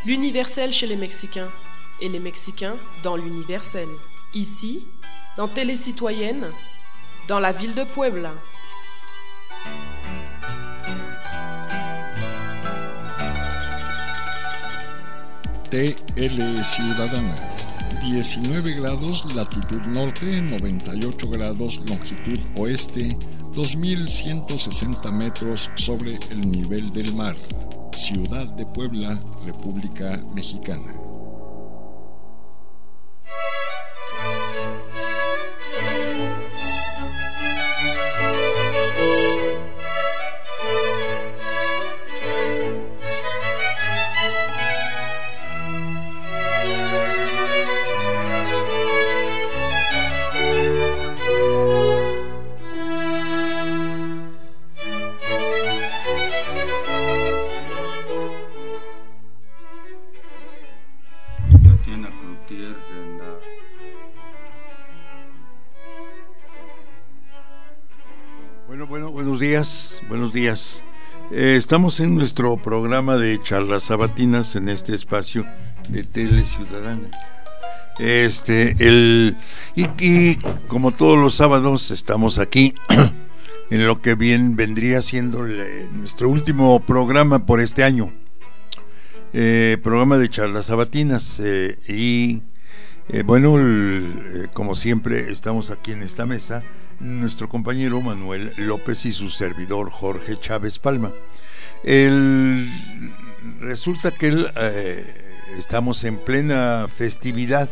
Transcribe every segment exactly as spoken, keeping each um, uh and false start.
l'universel chez les Mexicains, et les Mexicains dans l'universel. Ici, dans Télécitoyenne, dans la ville de Puebla. T L Ciudadana, diecinueve grados latitud norte, noventa y ocho grados longitud oeste, dos mil ciento sesenta metros sobre el nivel del mar. Ciudad de Puebla, República Mexicana. Buenos días. Eh, estamos en nuestro programa de charlas sabatinas en este espacio de Tele Ciudadana. Este, el y, y como todos los sábados estamos aquí en lo que bien vendría siendo el, nuestro último programa por este año. Eh, programa de charlas sabatinas eh, y eh, bueno, el, eh, como siempre estamos aquí en esta mesa. Nuestro compañero Manuel López y su servidor Jorge Chávez Palma. El, resulta que el, eh, estamos en plena festividad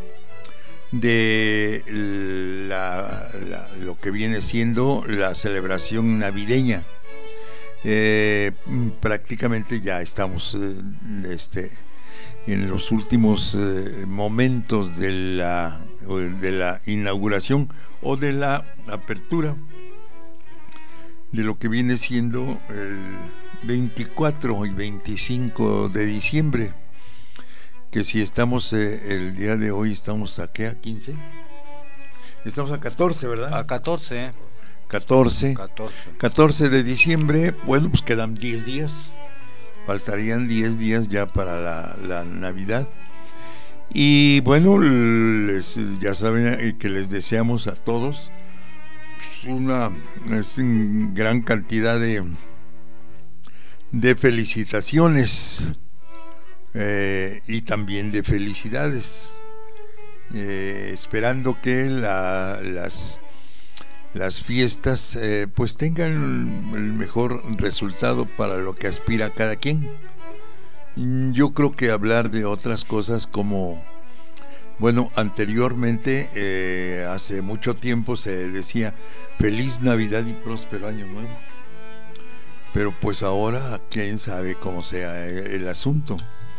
de la, la, lo que viene siendo la celebración navideña. Eh, prácticamente ya estamos eh, este, en los últimos eh, momentos de la, de la inauguración o de la apertura de lo que viene siendo el veinticuatro y veinticinco de diciembre, que si estamos eh, el día de hoy estamos a ¿qué? ¿A quince? Estamos a catorce, ¿verdad? A catorce. catorce. catorce. catorce de diciembre, bueno, pues quedan diez días. Faltarían diez días ya para la, la Navidad. Y bueno, les, ya saben que les deseamos a todos una es una gran cantidad de, de felicitaciones eh, y también de felicidades, eh, esperando que la, las, las fiestas eh, pues tengan el mejor resultado para lo que aspira cada quien. Yo creo que hablar de otras cosas como, bueno, anteriormente, eh, hace mucho tiempo se decía Feliz Navidad y próspero Año Nuevo. Pero pues ahora, quién sabe cómo sea el asunto.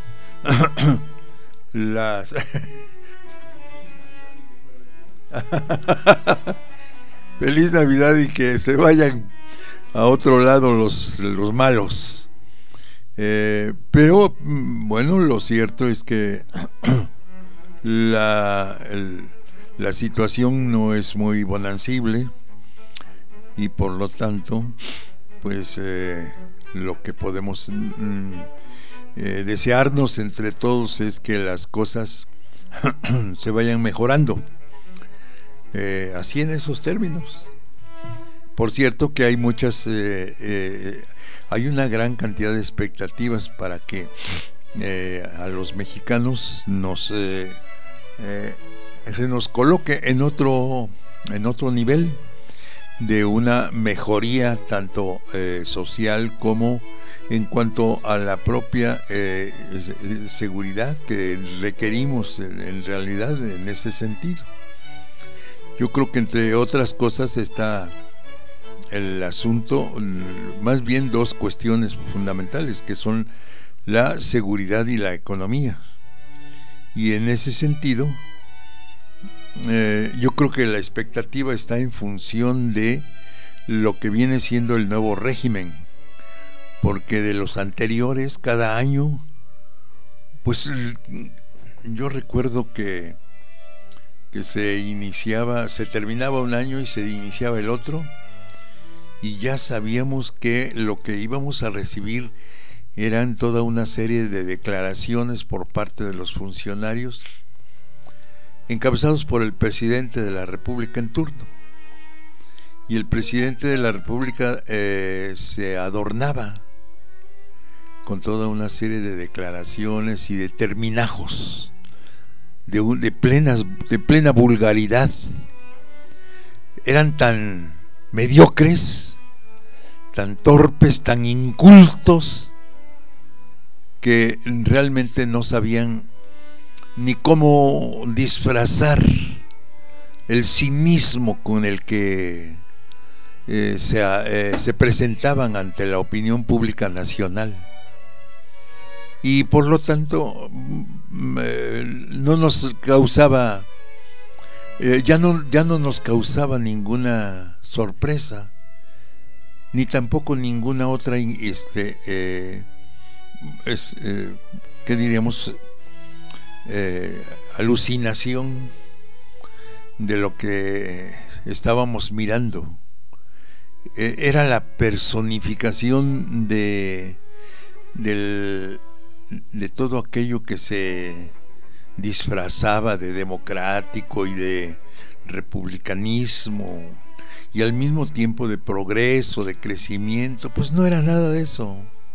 Las... Feliz Navidad y que se vayan a otro lado los, los malos. Eh, pero bueno, lo cierto es que la, el, la situación no es muy bonancible y por lo tanto pues eh, lo que podemos mm, eh, desearnos entre todos es que las cosas se vayan mejorando, eh, así en esos términos. Por cierto que hay muchas eh, eh, hay una gran cantidad de expectativas para que eh, a los mexicanos nos eh, eh, se nos coloque en otro en otro nivel de una mejoría tanto eh, social como en cuanto a la propia eh, seguridad que requerimos en, en realidad en ese sentido. Yo creo que entre otras cosas está el asunto, más bien dos cuestiones fundamentales, que son la seguridad y la economía. Y en ese sentido, eh, yo creo que la expectativa está en función de lo que viene siendo el nuevo régimen, porque de los anteriores, cada año, pues yo recuerdo que, que se iniciaba, se terminaba un año y se iniciaba el otro, y ya sabíamos que lo que íbamos a recibir eran toda una serie de declaraciones por parte de los funcionarios encabezados por el presidente de la República en turno. Y el presidente de la República eh, se adornaba con toda una serie de declaraciones y de terminajos de, de, plenas, de plena vulgaridad. Eran tan mediocres, tan torpes, tan incultos, que realmente no sabían ni cómo disfrazar el cinismo con el que eh, se, eh, se presentaban ante la opinión pública nacional. Y por lo tanto eh, no nos causaba eh, ya no ya no nos causaba ninguna sorpresa, ni tampoco ninguna otra este eh, es, eh, ¿qué diríamos? Eh, alucinación de lo que estábamos mirando. Eh, era la personificación de del, de todo aquello que se disfrazaba de democrático y de republicanismo y al mismo tiempo de progreso, de crecimiento. Pues no era nada de eso.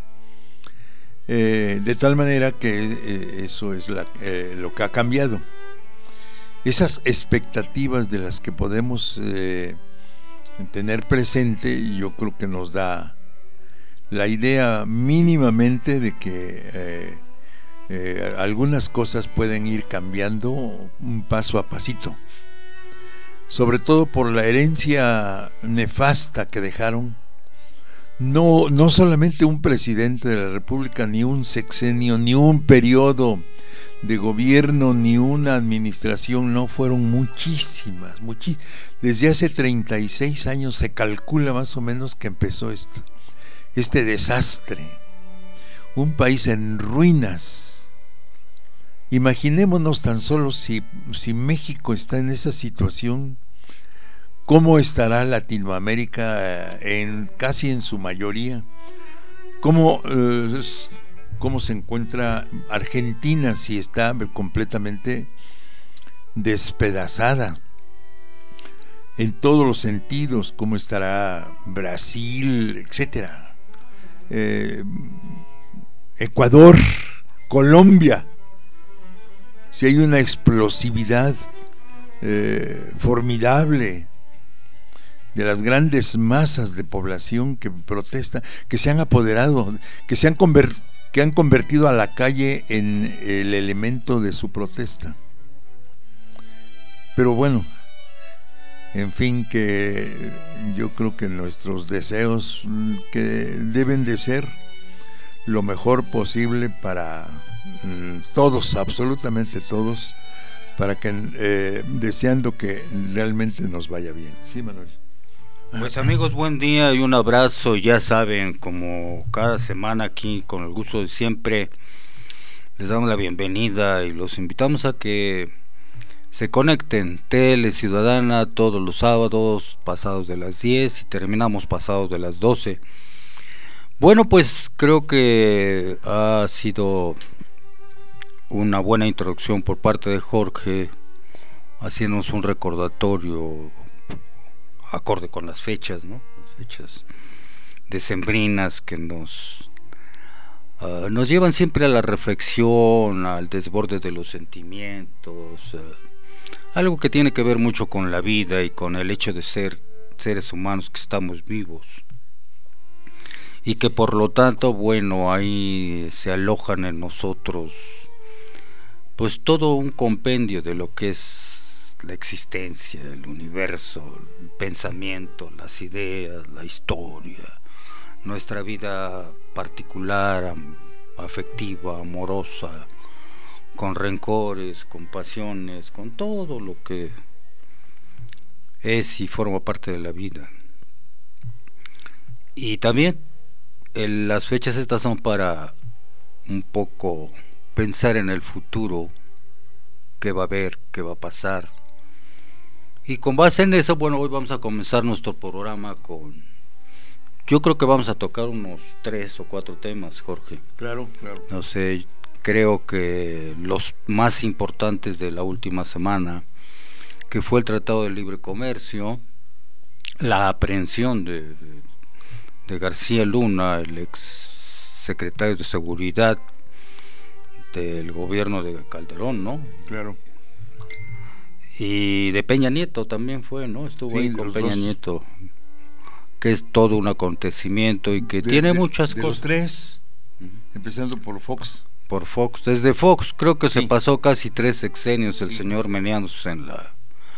Eh, de tal manera que eh, eso es la, eh, lo que ha cambiado. Esas expectativas de las que podemos eh, tener presente, yo creo que nos da la idea mínimamente de que eh, eh, algunas cosas pueden ir cambiando un paso a pasito, sobre todo por la herencia nefasta que dejaron No, no solamente un presidente de la República, ni un sexenio, ni un periodo de gobierno, ni una administración, no, fueron muchísimas, muchísimas. Desde hace treinta y seis años se calcula más o menos que empezó esto, este desastre, un país en ruinas. Imaginémonos tan solo si, si México está en esa situación, ¿cómo estará Latinoamérica en casi en su mayoría? ¿Cómo, eh, cómo se encuentra Argentina si está completamente despedazada en todos los sentidos? ¿Cómo estará Brasil, etcétera? Eh, Ecuador, Colombia. Si hay una explosividad eh, formidable de las grandes masas de población que protestan, que se han apoderado, que se han convertido, que han convertido a la calle en el elemento de su protesta. Pero bueno, en fin, que yo creo que nuestros deseos que deben de ser lo mejor posible para todos, absolutamente todos, para que eh, deseando que realmente nos vaya bien. Sí, Manuel. Pues amigos, buen día y un abrazo. Ya saben, como cada semana aquí, con el gusto de siempre, les damos la bienvenida y los invitamos a que se conecten. Tele Ciudadana todos los sábados pasados de las diez y terminamos pasados de las doce. Bueno, pues creo que ha sido una buena introducción por parte de Jorge, haciéndonos un recordatorio acorde con las fechas, ¿no? Las fechas decembrinas que nos uh, nos llevan siempre a la reflexión, al desborde de los sentimientos, uh, algo que tiene que ver mucho con la vida y con el hecho de ser seres humanos que estamos vivos y que por lo tanto, bueno, ahí se alojan en nosotros pues todo un compendio de lo que es la existencia, el universo, el pensamiento, las ideas, la historia, nuestra vida particular, afectiva, amorosa, con rencores, con pasiones, con todo lo que es y forma parte de la vida. Y también el, las fechas estas son para un poco pensar en el futuro, qué va a haber, qué va a pasar. Y con base en eso, bueno, hoy vamos a comenzar nuestro programa con yo creo que vamos a tocar unos tres o cuatro temas, Jorge. Claro, claro. No sé, creo que los más importantes de la última semana, que fue el Tratado de Libre Comercio, la aprehensión de, de, de García Luna, el ex secretario de Seguridad del gobierno de Calderón, ¿no? Claro. Y de Peña Nieto también fue, ¿no? Estuvo Sí, ahí con Peña dos. Nieto, que es todo un acontecimiento y que De, tiene de, muchas de cosas. Los tres, uh-huh. empezando por Fox. Por Fox, desde Fox creo que Sí. se pasó casi tres sexenios el Sí. señor meneándose en la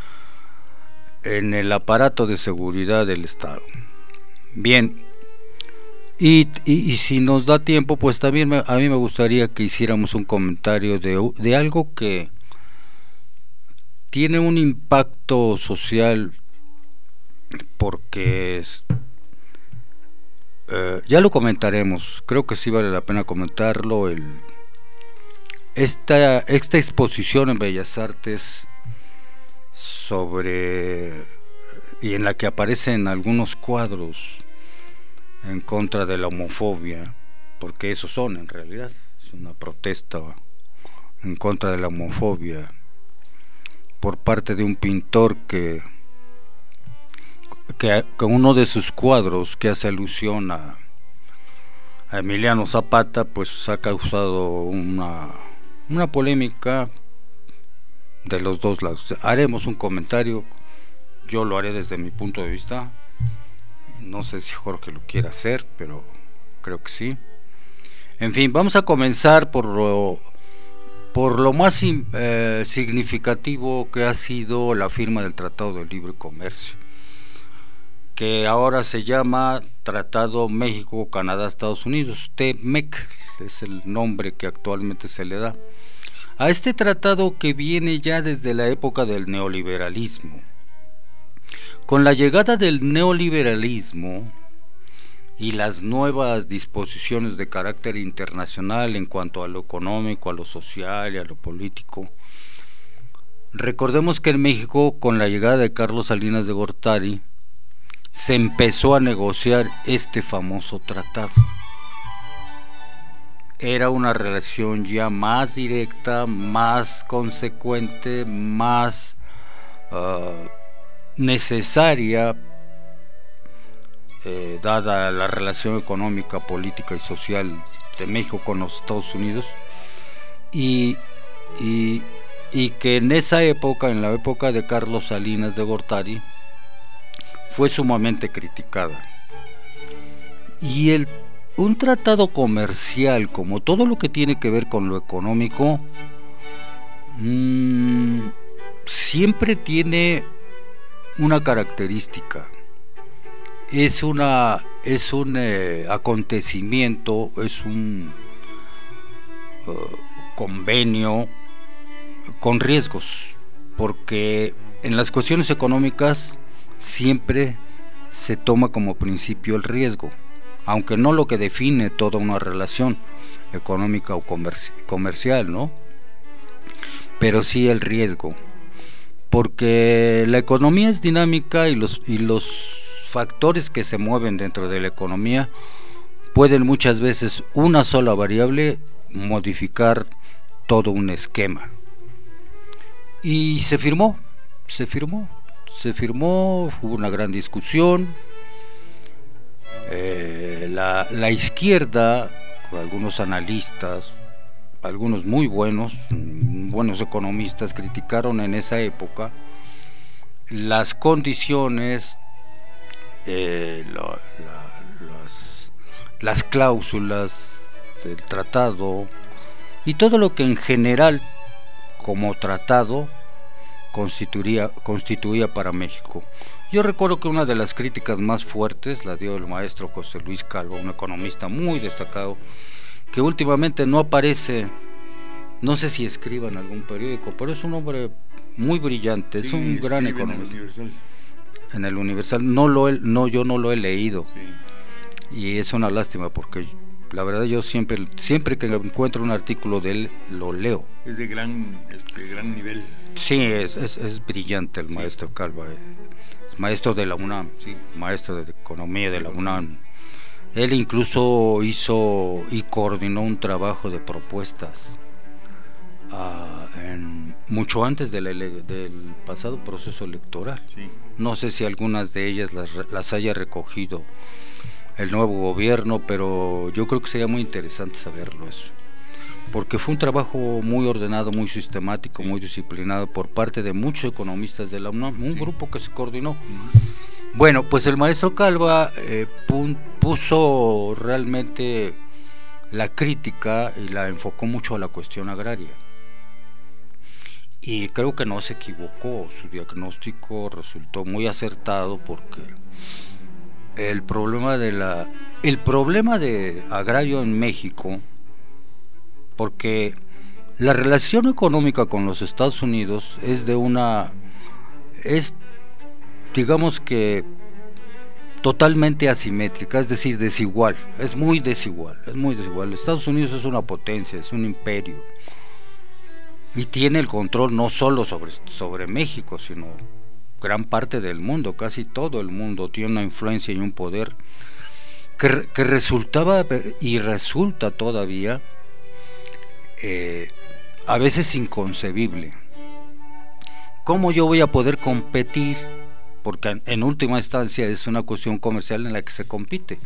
en el aparato de seguridad del Estado. Bien, y, y, y si nos da tiempo, pues también me, a mí me gustaría que hiciéramos un comentario de, de algo que tiene un impacto social, porque es, eh, ya lo comentaremos, creo que sí vale la pena comentarlo, el, esta, esta exposición en Bellas Artes sobre, y en la que aparecen algunos cuadros en contra de la homofobia, porque esos son en realidad, es una protesta en contra de la homofobia por parte de un pintor que que, que uno de sus cuadros, que hace alusión a, a Emiliano Zapata, pues ha causado una, una polémica de los dos lados. Haremos un comentario, yo lo haré desde mi punto de vista, no sé si Jorge lo quiere hacer, pero creo que sí. En fin, vamos a comenzar por lo, por lo más eh, significativo que ha sido la firma del Tratado de Libre Comercio, que ahora se llama Tratado México-Canadá-Estados Unidos, T M E C, es el nombre que actualmente se le da a este tratado, que viene ya desde la época del neoliberalismo. Con la llegada del neoliberalismo y las nuevas disposiciones de carácter internacional en cuanto a lo económico, a lo social y a lo político, recordemos que en México, con la llegada de Carlos Salinas de Gortari, se empezó a negociar este famoso tratado. Era una relación ya más directa, más consecuente, más uh, necesaria, eh, dada la relación económica, política y social de México con los Estados Unidos, y, y, y que en esa época, en la época de Carlos Salinas de Gortari, fue sumamente criticada. Y el un tratado comercial, como todo lo que tiene que ver con lo económico, mmm, siempre tiene una característica. Es una es un eh, acontecimiento, es un uh, convenio con riesgos, porque en las cuestiones económicas siempre se toma como principio el riesgo, aunque no lo que define toda una relación económica o comerci- comercial, ¿no? Pero sí el riesgo, porque la economía es dinámica y los, y los factores que se mueven dentro de la economía pueden muchas veces una sola variable modificar todo un esquema. Y se firmó, se firmó, se firmó, hubo una gran discusión. Eh, la, la izquierda, con algunos analistas, algunos muy buenos, buenos economistas, criticaron en esa época las condiciones, eh, la, la, las, las cláusulas del tratado y todo lo que en general como tratado constituía, constituía para México. Yo recuerdo que una de las críticas más fuertes la dio el maestro José Luis Calvo, un economista muy destacado, que últimamente no aparece, no sé si escriba en algún periódico, pero es un hombre muy brillante, sí, es un gran economista. En el Universal. En el Universal, no lo he, no, yo no lo he leído, sí. Y es una lástima porque la verdad yo siempre, siempre que encuentro un artículo de él lo leo. Es de gran, este, gran nivel. Sí, es, es, es brillante el maestro sí. Calvo. Es maestro de la UNAM, sí. Maestro de Economía de la UNAM, Él incluso hizo y coordinó un trabajo de propuestas uh, en, mucho antes de la, del pasado proceso electoral. Sí. No sé si algunas de ellas las, las haya recogido el nuevo gobierno, pero yo creo que sería muy interesante saberlo eso, porque fue un trabajo muy ordenado, muy sistemático, muy disciplinado por parte de muchos economistas de la UNAM, un sí. grupo que se coordinó. Uh-huh. Bueno, pues el maestro Calva eh, puso realmente la crítica y la enfocó mucho a la cuestión agraria. Y creo que no se equivocó, su diagnóstico resultó muy acertado, porque el problema de la el problema de agrario en México, porque la relación económica con los Estados Unidos es de una es digamos que totalmente asimétrica, es decir, desigual, es muy desigual, es muy desigual. Estados Unidos es una potencia, es un imperio, y tiene el control no solo sobre, sobre México, sino gran parte del mundo, casi todo el mundo tiene una influencia y un poder que, que resultaba y resulta todavía eh, a veces inconcebible. ¿Cómo yo voy a poder competir? Porque en última instancia es una cuestión comercial en la que se compite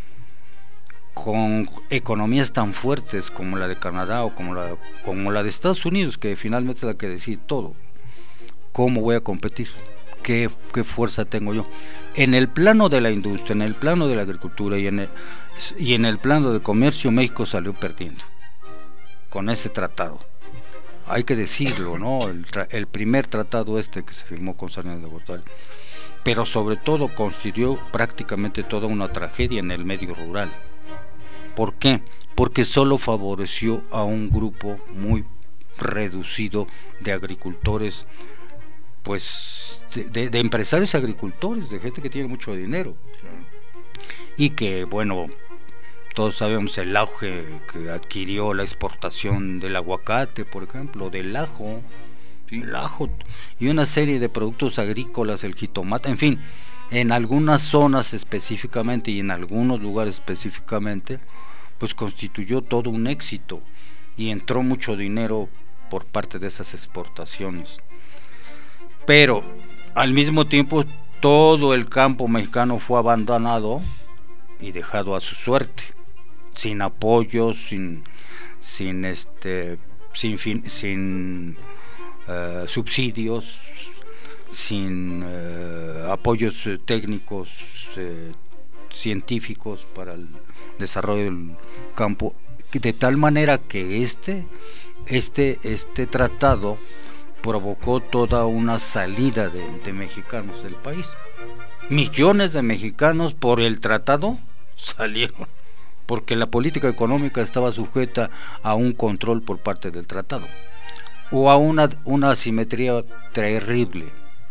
con economías tan fuertes como la de Canadá o como la, como la de Estados Unidos, que finalmente es la que decide todo. ¿Cómo voy a competir? ¿Qué, qué fuerza tengo yo? En el plano de la industria, en el plano de la agricultura y en el, y en el plano de comercio, México salió perdiendo con ese tratado. Hay que decirlo, ¿no? El, el primer tratado este que se firmó con Salinas de Gortari, pero sobre todo constituyó prácticamente toda una tragedia en el medio rural. ¿Por qué? Porque solo favoreció a un grupo muy reducido de agricultores, pues de, de, de empresarios agricultores, de gente que tiene mucho dinero, y que, bueno, todos sabemos el auge que adquirió la exportación del aguacate, por ejemplo, del ajo, sí. el ajo y una serie de productos agrícolas, el jitomate, en fin, en algunas zonas específicamente y en algunos lugares específicamente, pues constituyó todo un éxito y entró mucho dinero por parte de esas exportaciones. Pero al mismo tiempo todo el campo mexicano fue abandonado y dejado a su suerte, sin apoyo, sin sin este sin fin, sin uh, subsidios, sin uh, apoyos técnicos uh, científicos para el desarrollo del campo, de tal manera que este este este tratado provocó toda una salida de, de mexicanos del país. Millones de mexicanos por el tratado salieron, porque la política económica estaba sujeta a un control por parte del tratado, o a una, una asimetría terrible.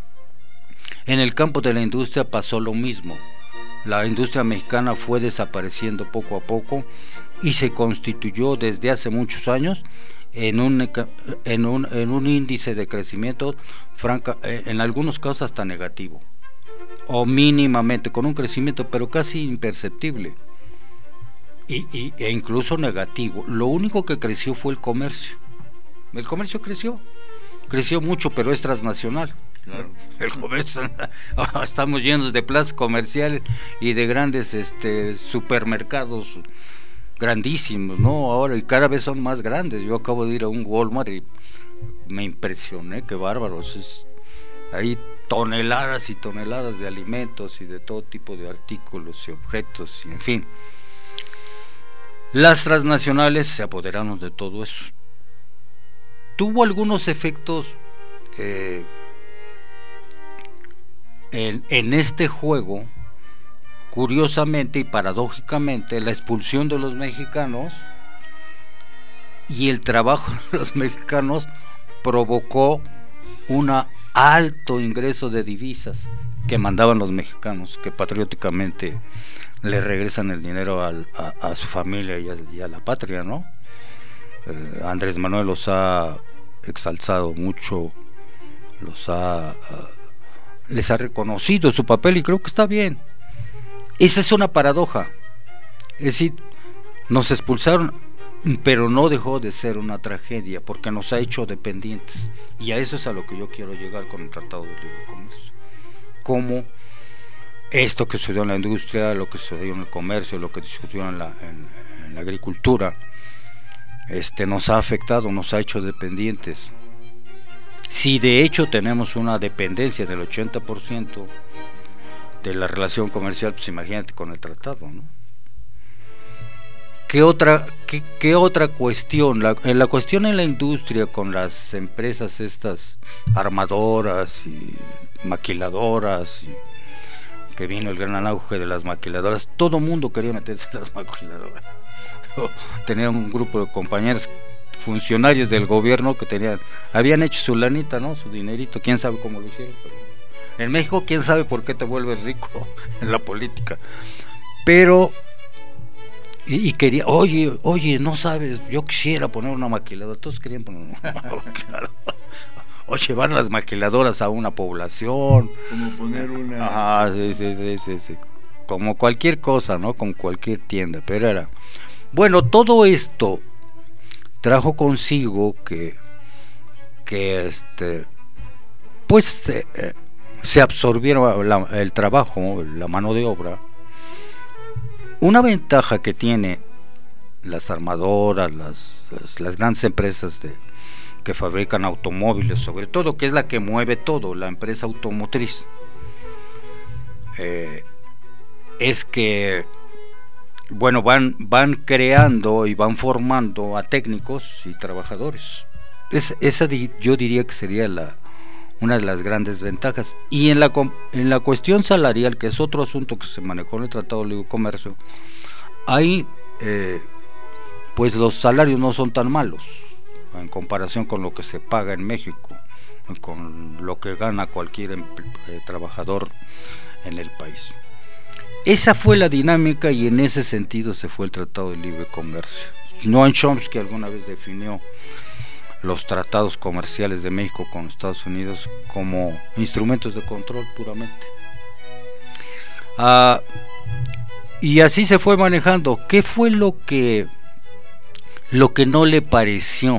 En el campo de la industria pasó lo mismo. La industria mexicana fue desapareciendo poco a poco y se constituyó desde hace muchos años en un, en un, en un índice de crecimiento franca, en algunos casos hasta negativo, o mínimamente con un crecimiento pero casi imperceptible, y, y, e incluso negativo. Lo único que creció fue el comercio. El comercio creció, creció mucho, pero es transnacional. Claro. El comercio, estamos llenos de plazas comerciales y de grandes este, supermercados grandísimos, ¿no? Ahora, y cada vez son más grandes. Yo acabo de ir a un Walmart y me impresioné, qué bárbaros. Es, hay toneladas y toneladas de alimentos y de todo tipo de artículos y objetos, y en fin. Las transnacionales se apoderaron de todo eso. Tuvo algunos efectos eh, en, en este juego. Curiosamente y paradójicamente, la expulsión de los mexicanos y el trabajo de los mexicanos provocó un alto ingreso de divisas que mandaban los mexicanos, que patrióticamente le regresan el dinero al, a, a su familia y a, y a la patria, ¿no? Eh, Andrés Manuel los ha exalzado mucho, los ha, uh, les ha reconocido su papel y creo que está bien. Esa es una paradoja. Es decir, nos expulsaron, pero no dejó de ser una tragedia, porque nos ha hecho dependientes, y a eso es a lo que yo quiero llegar con el Tratado de Libre Comercio. Como esto que sucedió en la industria, lo que sucedió en el comercio, lo que sucedió en la, en, en la agricultura, este, nos ha afectado, nos ha hecho dependientes. Si de hecho tenemos una dependencia del ochenta por ciento de la relación comercial, pues imagínate con el tratado, ¿no? ¿Qué otra, qué, qué otra cuestión? La, en la cuestión en la industria, con las empresas estas armadoras y maquiladoras, y que vino el gran auge de las maquiladoras, todo mundo quería meterse en las maquiladoras. Tenía un grupo de compañeros funcionarios del gobierno que tenían, habían hecho su lanita, ¿no? Su dinerito, quién sabe cómo lo hicieron, pero en México quién sabe por qué te vuelves rico en la política. Pero y, y quería, oye, oye, no sabes, yo quisiera poner una maquiladora, todos querían poner una maquiladora, o llevar las maquiladoras a una población, como poner una, ajá, sí, sí, sí, sí, sí, como cualquier cosa, ¿no? Como cualquier tienda, pero era, bueno, todo esto trajo consigo que, que este, pues eh, se absorbieron la, el trabajo, la mano de obra. Una ventaja que tiene las armadoras, las, las, las grandes empresas de, que fabrican automóviles, sobre todo, que es la que mueve todo, la empresa automotriz, eh, es que bueno, van, van creando y van formando a técnicos y trabajadores. Es, esa di, yo diría que sería la, una de las grandes ventajas. Y en la, en la cuestión salarial, que es otro asunto que se manejó en el Tratado de Libre Comercio, ahí eh, pues los salarios no son tan malos en comparación con lo que se paga en México, con lo que gana cualquier eh, trabajador en el país. Esa fue la dinámica y en ese sentido se fue el Tratado de Libre Comercio. Noam Chomsky alguna vez definió los tratados comerciales de México con Estados Unidos como instrumentos de control puramente. Ah, y así se fue manejando. ¿Qué fue lo que, lo que no le pareció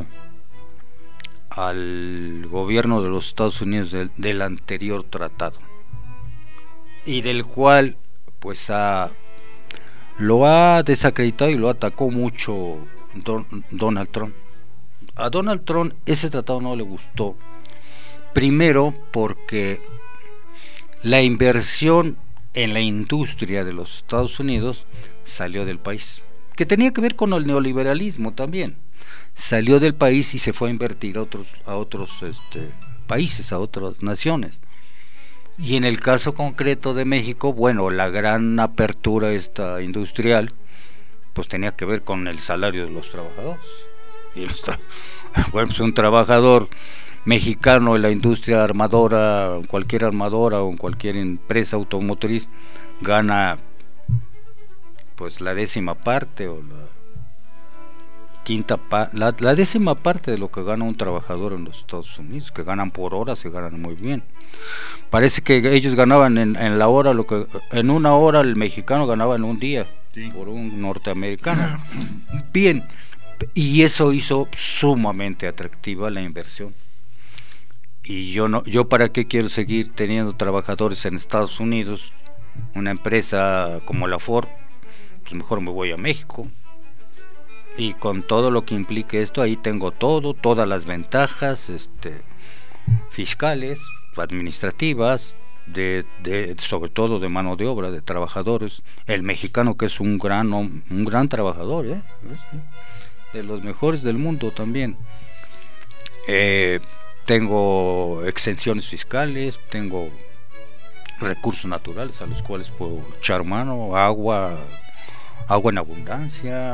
al gobierno de los Estados Unidos del, del anterior tratado? Y del cual pues a, lo ha desacreditado y lo atacó mucho Don, Donald Trump. A Donald Trump ese tratado no le gustó, primero porque la inversión en la industria de los Estados Unidos salió del país, que tenía que ver con el neoliberalismo también, salió del país y se fue a invertir a otros, a otros este, países, a otras naciones. Y en el caso concreto de México, bueno, la gran apertura esta industrial, pues tenía que ver con el salario de los trabajadores. Y los tra bueno, pues un trabajador mexicano en la industria armadora, en cualquier armadora o en cualquier empresa automotriz, gana pues la décima parte o la quinta pa la, la décima parte de lo que gana un trabajador en los Estados Unidos, que ganan por hora, se ganan muy bien. Parece que ellos ganaban en, en la hora lo que en una hora el mexicano ganaba en un día, sí, por un norteamericano. Bien, y eso hizo sumamente atractiva la inversión. Y yo no, yo para qué quiero seguir teniendo trabajadores en Estados Unidos, una empresa como la Ford, pues mejor me voy a México. Y con todo lo que implique esto, ahí tengo todo, todas las ventajas este, fiscales, administrativas, de, de, sobre todo de mano de obra, de trabajadores. El mexicano, que es un gran, un gran trabajador, ¿eh? de los mejores del mundo también. Eh, tengo exenciones fiscales, tengo recursos naturales a los cuales puedo echar mano, agua, agua en abundancia,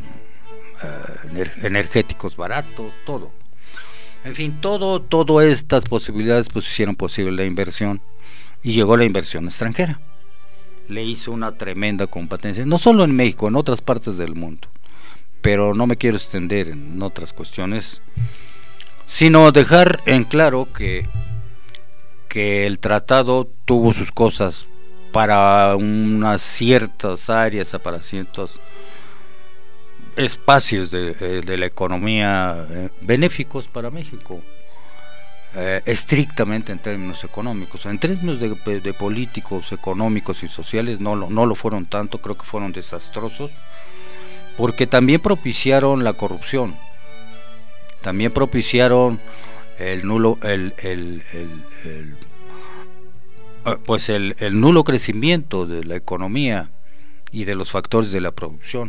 energéticos baratos, todo. En fin, todo, todas estas posibilidades pues hicieron posible la inversión y llegó la inversión extranjera. Le hizo una tremenda competencia, no solo en México, en otras partes del mundo. Pero no me quiero extender en otras cuestiones, sino dejar en claro que, que el tratado tuvo sus cosas para unas ciertas áreas, para ciertos espacios de, de la economía eh, benéficos para México, eh, estrictamente en términos económicos. En términos de, de políticos, económicos y sociales no lo, no lo fueron tanto, creo que fueron desastrosos, porque también propiciaron la corrupción, también propiciaron el nulo el, el, el, el pues el, el nulo crecimiento de la economía y de los factores de la producción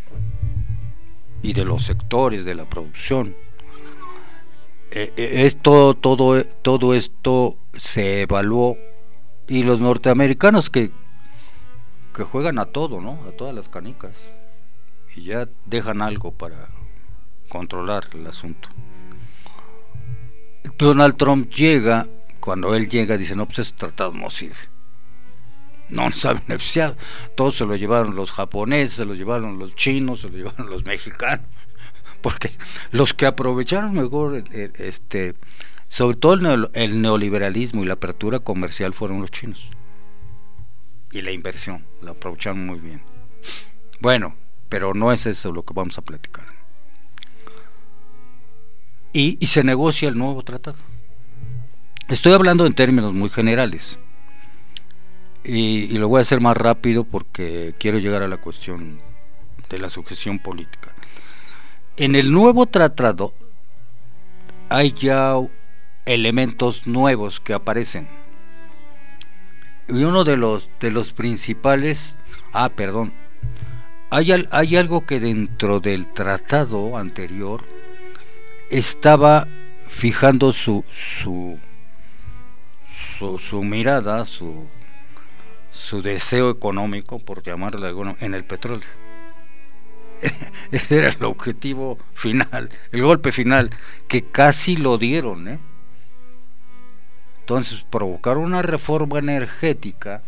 y de los sectores de la producción. Eh, esto todo todo esto se evaluó, y los norteamericanos que que juegan a todo, ¿no? A todas las canicas, y ya dejan algo para controlar el asunto. Donald Trump llega, cuando él llega dice, no, pues ese tratado no sirve, no nos ha beneficiado, todo se lo llevaron los japoneses, se lo llevaron los chinos, se lo llevaron los mexicanos, porque los que aprovecharon mejor este, sobre todo el, el neoliberalismo y la apertura comercial fueron los chinos, y la inversión la aprovecharon muy bien. Bueno, pero no es eso lo que vamos a platicar. Y, y se negocia el nuevo tratado. Estoy hablando en términos muy generales, y, y lo voy a hacer más rápido porque quiero llegar a la cuestión de la sucesión política. En el nuevo tratado hay ya elementos nuevos que aparecen, y uno de los de los principales, ah, perdón, hay, hay algo que dentro del tratado anterior estaba fijando su su su, su mirada, su su deseo económico, por llamarlo de alguna, en el petróleo. Ese era el objetivo final, el golpe final, que casi lo dieron, ¿eh? Entonces provocaron una reforma energética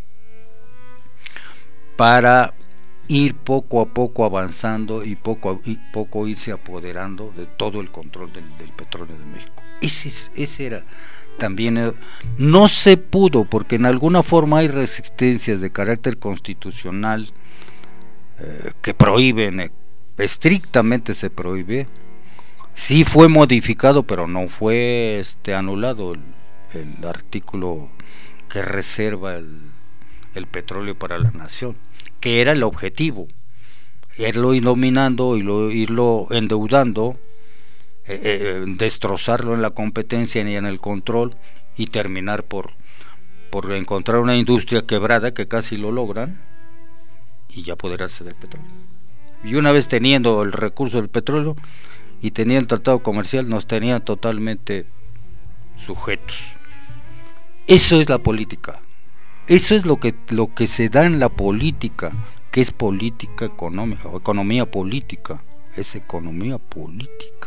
para ir poco a poco avanzando y poco a y poco irse apoderando de todo el control del, del petróleo de México. Ese, ese era también, no se pudo, porque en alguna forma hay resistencias de carácter constitucional eh, que prohíben, eh, estrictamente se prohíbe. Sí fue modificado, pero no fue este anulado el, el artículo que reserva el, el petróleo para la nación, que era el objetivo, irlo dominando y lo, irlo endeudando, eh, eh, destrozarlo en la competencia y en el control, y terminar por, por encontrar una industria quebrada, que casi lo logran, y ya apoderarse del petróleo. Y una vez teniendo el recurso del petróleo y teniendo el tratado comercial, nos tenían totalmente sujetos. Eso es la política. Eso es lo que lo que se da en la política, que es política económica, o economía política, es economía política.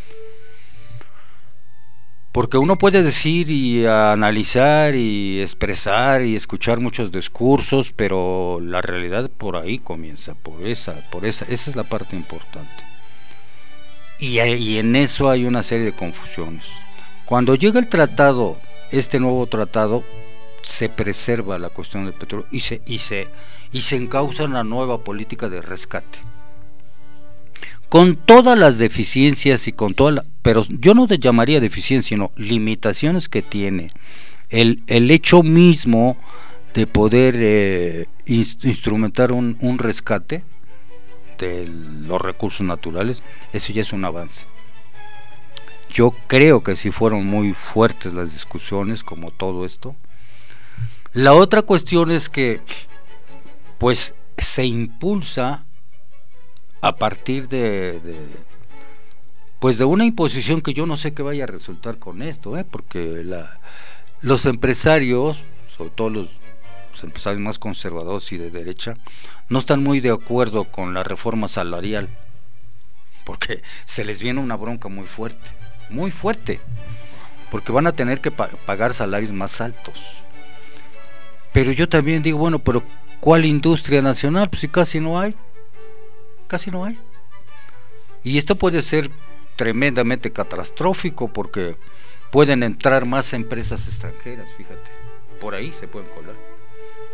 Porque uno puede decir y analizar y expresar y escuchar muchos discursos, pero la realidad por ahí comienza, por esa, por esa, esa es la parte importante. Y, y en eso hay una serie de confusiones. Cuando llega el tratado, este nuevo tratado, se preserva la cuestión del petróleo y se y se y se encausa una nueva política de rescate, con todas las deficiencias y con todas la, pero yo no te llamaría deficiencia, sino limitaciones que tiene el el hecho mismo de poder eh, instrumentar un, un rescate de los recursos naturales. Eso ya es un avance. Yo creo que sí fueron muy fuertes las discusiones, como todo esto. La otra cuestión es que pues se impulsa a partir de, de pues de una imposición que yo no sé qué vaya a resultar con esto, ¿eh? Porque la, los empresarios, sobre todo los, los empresarios más conservadores y de derecha, no están muy de acuerdo con la reforma salarial, porque se les viene una bronca muy fuerte, muy fuerte, porque van a tener que pa- pagar salarios más altos. Pero yo también digo, bueno, pero ¿cuál industria nacional? Pues si casi no hay, casi no hay. Y esto puede ser tremendamente catastrófico, porque pueden entrar más empresas extranjeras, fíjate, por ahí se pueden colar.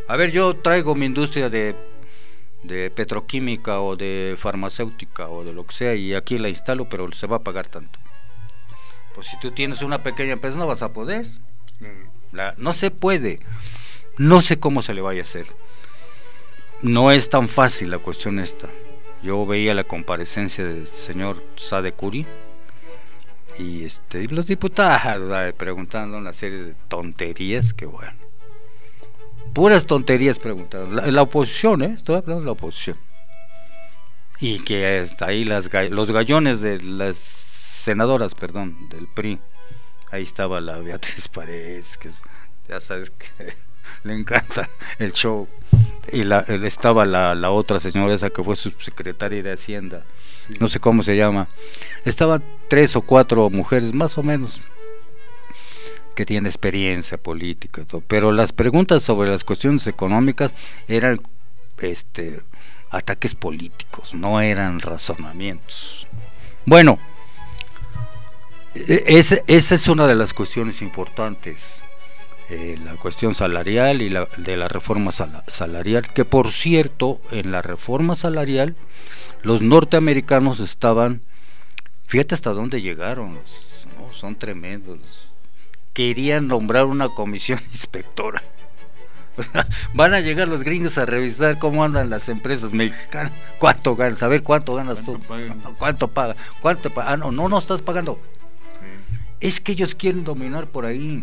A ver, yo traigo mi industria de, de petroquímica o de farmacéutica o de lo que sea y aquí la instalo, pero se va a pagar tanto. Pues si tú tienes una pequeña empresa no vas a poder. La, no se puede. No sé cómo se le vaya a hacer. No es tan fácil la cuestión esta. Yo veía la comparecencia del señor Sade Curi y este, los diputados preguntando una serie de tonterías que bueno. Puras tonterías preguntando. La, la oposición, ¿eh? Estoy hablando de la oposición. Y que es, ahí las, los gallones de las senadoras, perdón, del P R I. Ahí estaba la Beatriz Paredes, que es, ya sabes que le encanta el show. Y la, estaba la, la otra señora esa que fue subsecretaria de Hacienda, sí. No sé cómo se llama. Estaban tres o cuatro mujeres más o menos que tienen experiencia política, todo. Pero las preguntas sobre las cuestiones económicas eran este ataques políticos, no eran razonamientos. Bueno, esa es una de las cuestiones importantes. Eh, la cuestión salarial y la de la reforma sal, salarial, que por cierto, en la reforma salarial los norteamericanos estaban, fíjate hasta dónde llegaron, ¿no? Son tremendos, querían nombrar una comisión inspectora. Van a llegar los gringos a revisar cómo andan las empresas mexicanas, cuánto ganan, saber cuánto ganas tú, cuánto paga, cuánto paga, ah, no, no, no estás pagando. Sí. Es que ellos quieren dominar por ahí.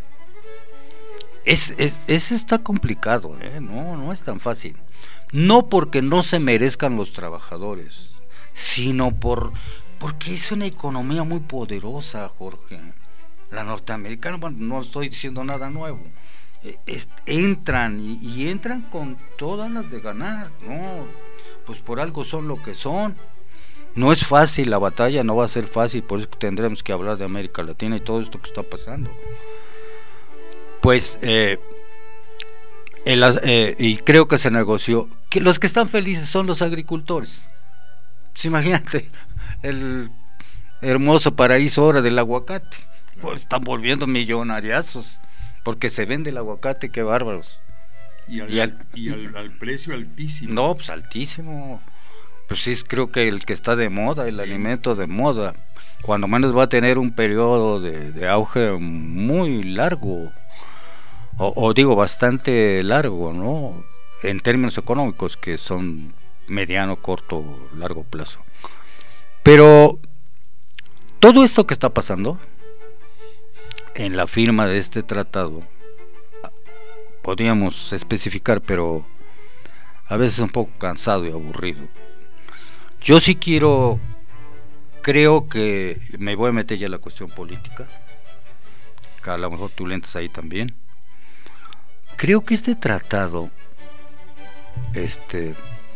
Es, es, es está complicado, ¿eh? no, no es tan fácil. No porque no se merezcan los trabajadores, sino por porque es una economía muy poderosa, Jorge. La norteamericana, bueno, no estoy diciendo nada nuevo. Es, entran y, y entran con todas las de ganar, no, pues por algo son lo que son. No es fácil, la batalla no va a ser fácil, por eso tendremos que hablar de América Latina y todo esto que está pasando. Pues eh, el, eh, y creo que se negoció que los que están felices son los agricultores. Pues imagínate el hermoso paraíso ahora del aguacate, pues están volviendo millonariazos porque se vende el aguacate, qué bárbaros. Y al, y al, y al, al precio altísimo. No, pues altísimo. Pues sí, creo que el que está de moda, el sí. alimento de moda, cuando menos va a tener un periodo de, de auge muy largo. O, o digo bastante largo, ¿no? En términos económicos, que son mediano, corto, largo plazo. Pero todo esto que está pasando en la firma de este tratado, podríamos especificar, pero a veces un poco cansado y aburrido. Yo sí quiero, creo que me voy a meter ya en la cuestión política, que a lo mejor tú le entras ahí también. Creo que este tratado este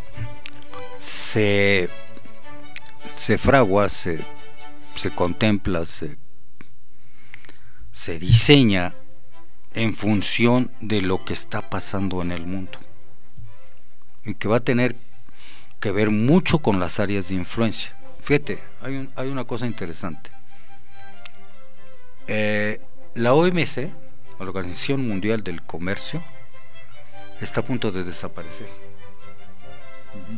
se se fragua, se, se contempla, se, se diseña en función de lo que está pasando en el mundo y que va a tener que ver mucho con las áreas de influencia. Fíjate, hay, un, hay una cosa interesante. Eh, la O M C, la Organización Mundial del Comercio, está a punto de desaparecer. Uh-huh.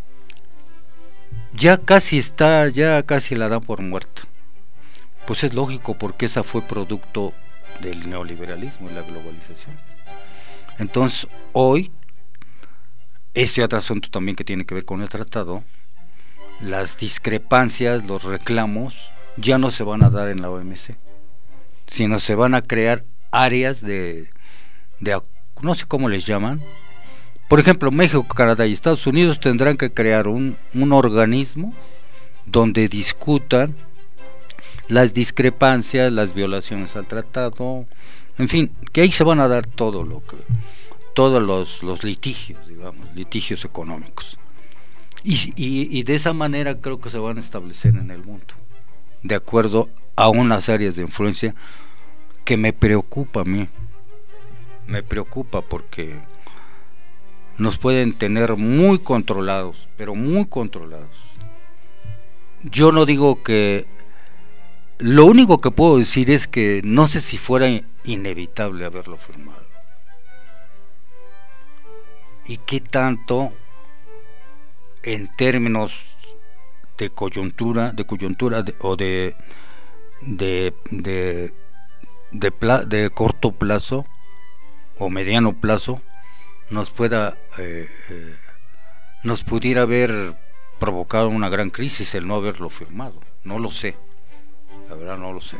Ya casi está, ya casi la dan por muerta. Pues es lógico, porque esa fue producto del neoliberalismo y la globalización. Entonces, hoy, ese otro asunto también que tiene que ver con el tratado, las discrepancias, los reclamos, ya no se van a dar en la O M C, sino se van a crear áreas de, de no sé cómo les llaman. Por ejemplo, México, Canadá y Estados Unidos tendrán que crear un, un organismo donde discutan las discrepancias, las violaciones al tratado, en fin, que ahí se van a dar todo lo que, todos los, los litigios, digamos, litigios económicos. Y, y, y de esa manera creo que se van a establecer en el mundo, de acuerdo a unas áreas de influencia que me preocupa a mí, me preocupa porque nos pueden tener muy controlados, pero muy controlados. Yo no digo que, lo único que puedo decir es que no sé si fuera inevitable haberlo firmado, y qué tanto en términos de coyuntura, de coyuntura de, o de de de de, pla, de corto plazo o mediano plazo nos pueda eh, eh, nos pudiera haber provocado una gran crisis el no haberlo firmado. No lo sé, la verdad no lo sé.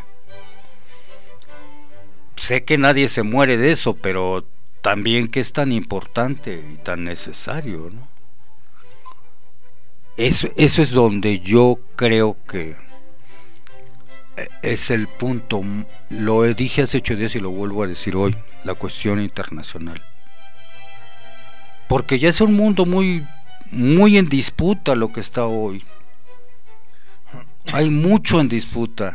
Sé que nadie se muere de eso, pero también que es tan importante y tan necesario, ¿no? Eso, eso es donde yo creo que es el punto. Lo dije hace ocho días y lo vuelvo a decir hoy: la cuestión internacional, porque ya es un mundo muy muy en disputa lo que está hoy. Hay mucho en disputa,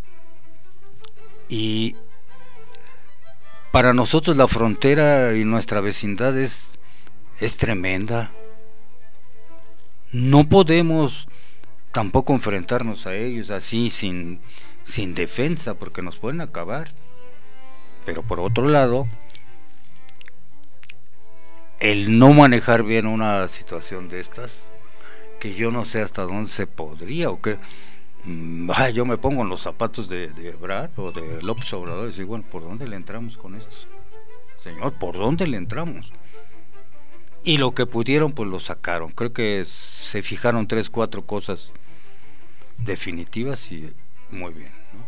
y para nosotros la frontera y nuestra vecindad es es tremenda. No podemos tampoco enfrentarnos a ellos así sin, sin defensa, porque nos pueden acabar. Pero por otro lado, el no manejar bien una situación de estas, que yo no sé hasta dónde se podría, o que ah, yo me pongo en los zapatos de, de Ebrard o de López Obrador y digo, bueno, ¿por dónde le entramos con esto? Señor, ¿por dónde le entramos? Y lo que pudieron, pues lo sacaron. Creo que se fijaron tres, cuatro cosas definitivas y muy bien, ¿no?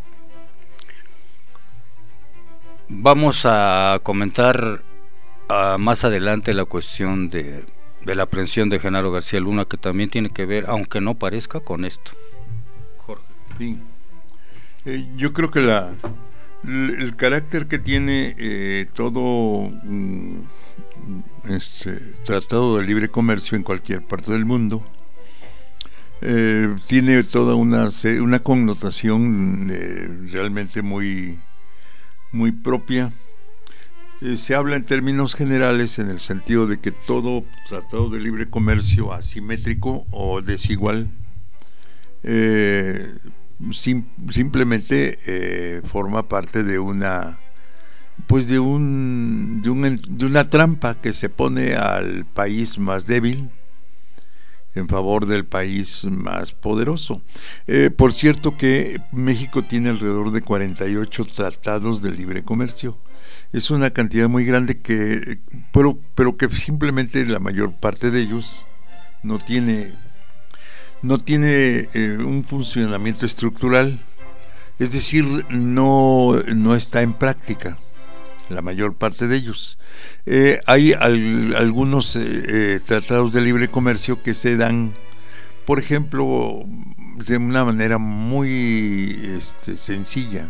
Vamos a comentar uh, más adelante la cuestión de, de la aprehensión de Genaro García Luna, que también tiene que ver, aunque no parezca, con esto. Jorge. Sí. Eh, yo creo que la el, el carácter que tiene eh, todo mm, este tratado de libre comercio en cualquier parte del mundo eh, tiene toda una una connotación eh, realmente muy muy propia. Eh, se habla en términos generales en el sentido de que todo tratado de libre comercio asimétrico o desigual eh, sim, simplemente eh, forma parte de una pues de un, de un de una trampa que se pone al país más débil en favor del país más poderoso. Eh, por cierto que México tiene alrededor de cuarenta y ocho tratados de libre comercio. Es una cantidad muy grande que pero pero que simplemente la mayor parte de ellos no tiene no tiene eh, un funcionamiento estructural, es decir, no no está en práctica. La mayor parte de ellos. Eh, hay al, algunos eh, eh, tratados de libre comercio que se dan, por ejemplo, de una manera muy este, sencilla,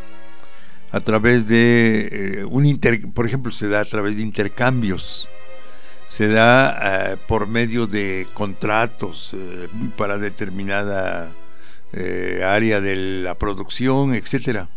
a través de eh, un inter, por ejemplo, se da a través de intercambios, se da eh, por medio de contratos eh, para determinada eh, área de la producción, etcétera.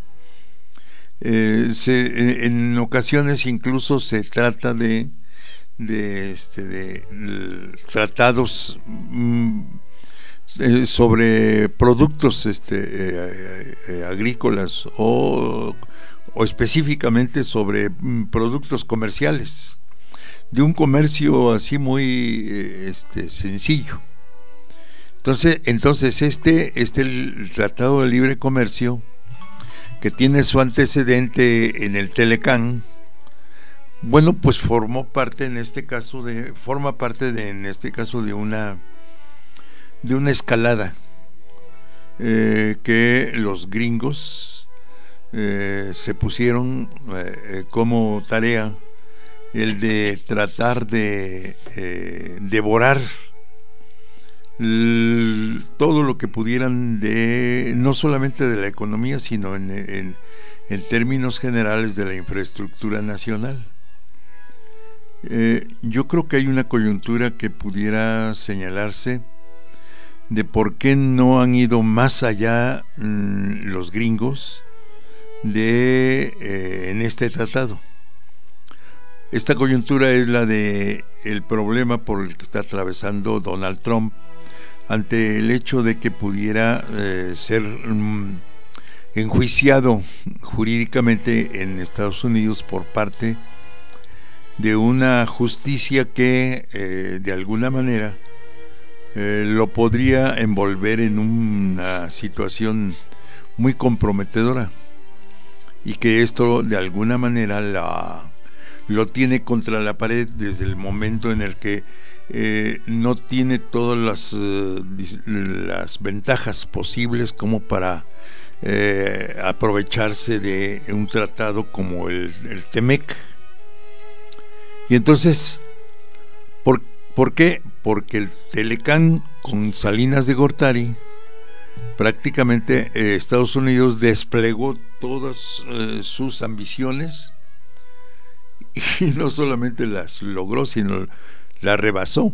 Eh, se, en ocasiones incluso se trata de de, este, de, de tratados mm, eh, sobre productos este, eh, eh, agrícolas o, o específicamente sobre mm, productos comerciales, de un comercio así muy eh, este, sencillo. Entonces, entonces este, este el Tratado de Libre Comercio, que tiene su antecedente en el Telecán, bueno, pues formó parte en este caso de forma parte de en este caso de una de una escalada eh, que los gringos eh, se pusieron eh, como tarea el de tratar de eh, devorar l- todo lo que pudieran de no solamente de la economía, sino en, en, en términos generales de la infraestructura nacional. Eh, yo creo que hay una coyuntura que pudiera señalarse de por qué no han ido más allá mmm, los gringos de eh, en este tratado. Esta coyuntura es la de el problema por el que está atravesando Donald Trump ante el hecho de que pudiera eh, ser mmm, enjuiciado jurídicamente en Estados Unidos por parte de una justicia que eh, de alguna manera eh, lo podría envolver en una situación muy comprometedora, y que esto de alguna manera la, lo tiene contra la pared desde el momento en el que eh, no tiene todas las, uh, las ventajas posibles como para eh, aprovecharse de un tratado como el, el Temec. Y entonces, ¿por, ¿por qué? Porque el Telecán con Salinas de Gortari, prácticamente eh, Estados Unidos desplegó todas eh, sus ambiciones, y no solamente las logró, sino las rebasó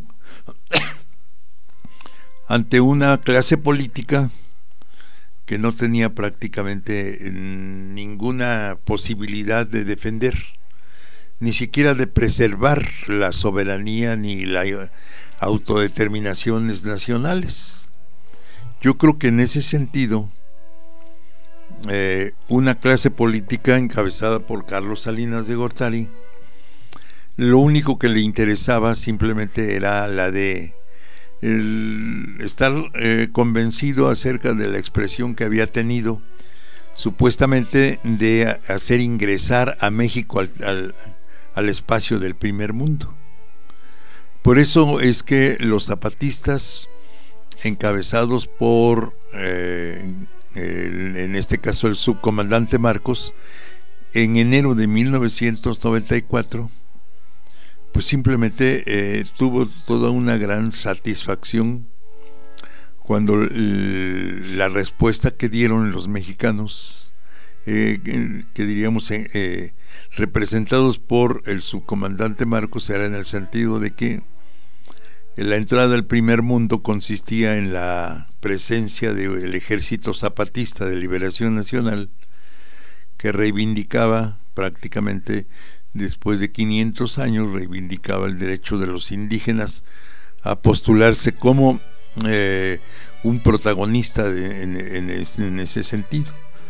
ante una clase política que no tenía prácticamente ninguna posibilidad de defender, ni siquiera de preservar la soberanía ni las autodeterminaciones nacionales. Yo creo que en ese sentido, eh, una clase política encabezada por Carlos Salinas de Gortari, lo único que le interesaba simplemente era la de el estar eh, convencido acerca de la expresión que había tenido supuestamente de hacer ingresar a México al, al, al espacio del primer mundo. Por eso es que los zapatistas, encabezados por eh, el, en este caso el subcomandante Marcos, en enero de mil novecientos noventa y cuatro, pues simplemente eh, tuvo toda una gran satisfacción cuando el, la respuesta que dieron los mexicanos, eh, que diríamos eh, eh, representados por el subcomandante Marcos, era en el sentido de que la entrada al primer mundo consistía en la presencia del Ejército Zapatista de Liberación Nacional, que reivindicaba prácticamente, después de quinientos años, reivindicaba el derecho de los indígenas a postularse como eh, un protagonista de, en, en, en ese sentido.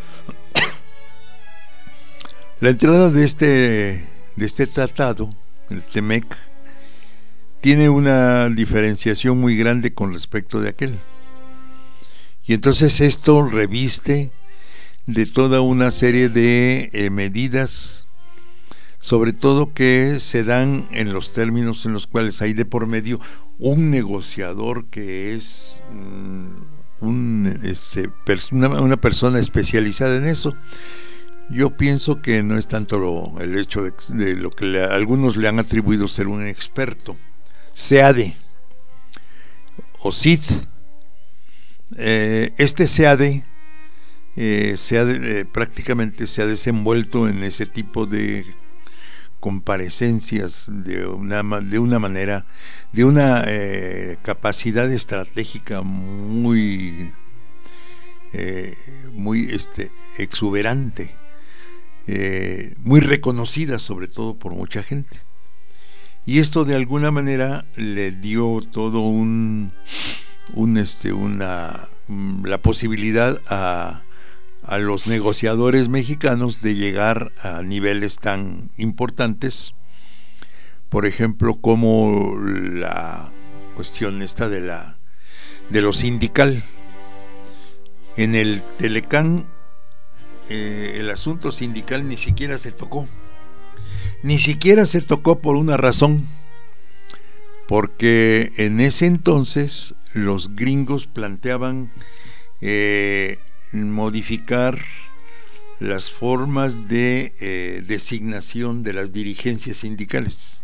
La entrada de este, de este tratado, el Temec, tiene una diferenciación muy grande con respecto de aquel. Y entonces esto reviste de toda una serie de eh, medidas, sobre todo que se dan en los términos en los cuales hay de por medio un negociador que es um, un, este, una, una persona especializada en eso. Yo pienso que no es tanto lo, el hecho de, de lo que le, algunos le han atribuido ser un experto. SEADE o C I D, eh, este SEADE eh, se ha, eh, prácticamente se ha desenvuelto en ese tipo de comparecencias de una, de una manera, de una eh, capacidad estratégica muy eh, muy este, exuberante, eh, muy reconocida sobre todo por mucha gente. Y esto de alguna manera le dio todo un, un este, una, la posibilidad a, a los negociadores mexicanos de llegar a niveles tan importantes, por ejemplo, como la cuestión esta de la de lo sindical. En el Telecán, eh, el asunto sindical ni siquiera se tocó. Ni siquiera se tocó por una razón, porque en ese entonces los gringos planteaban eh, modificar las formas de eh, designación de las dirigencias sindicales,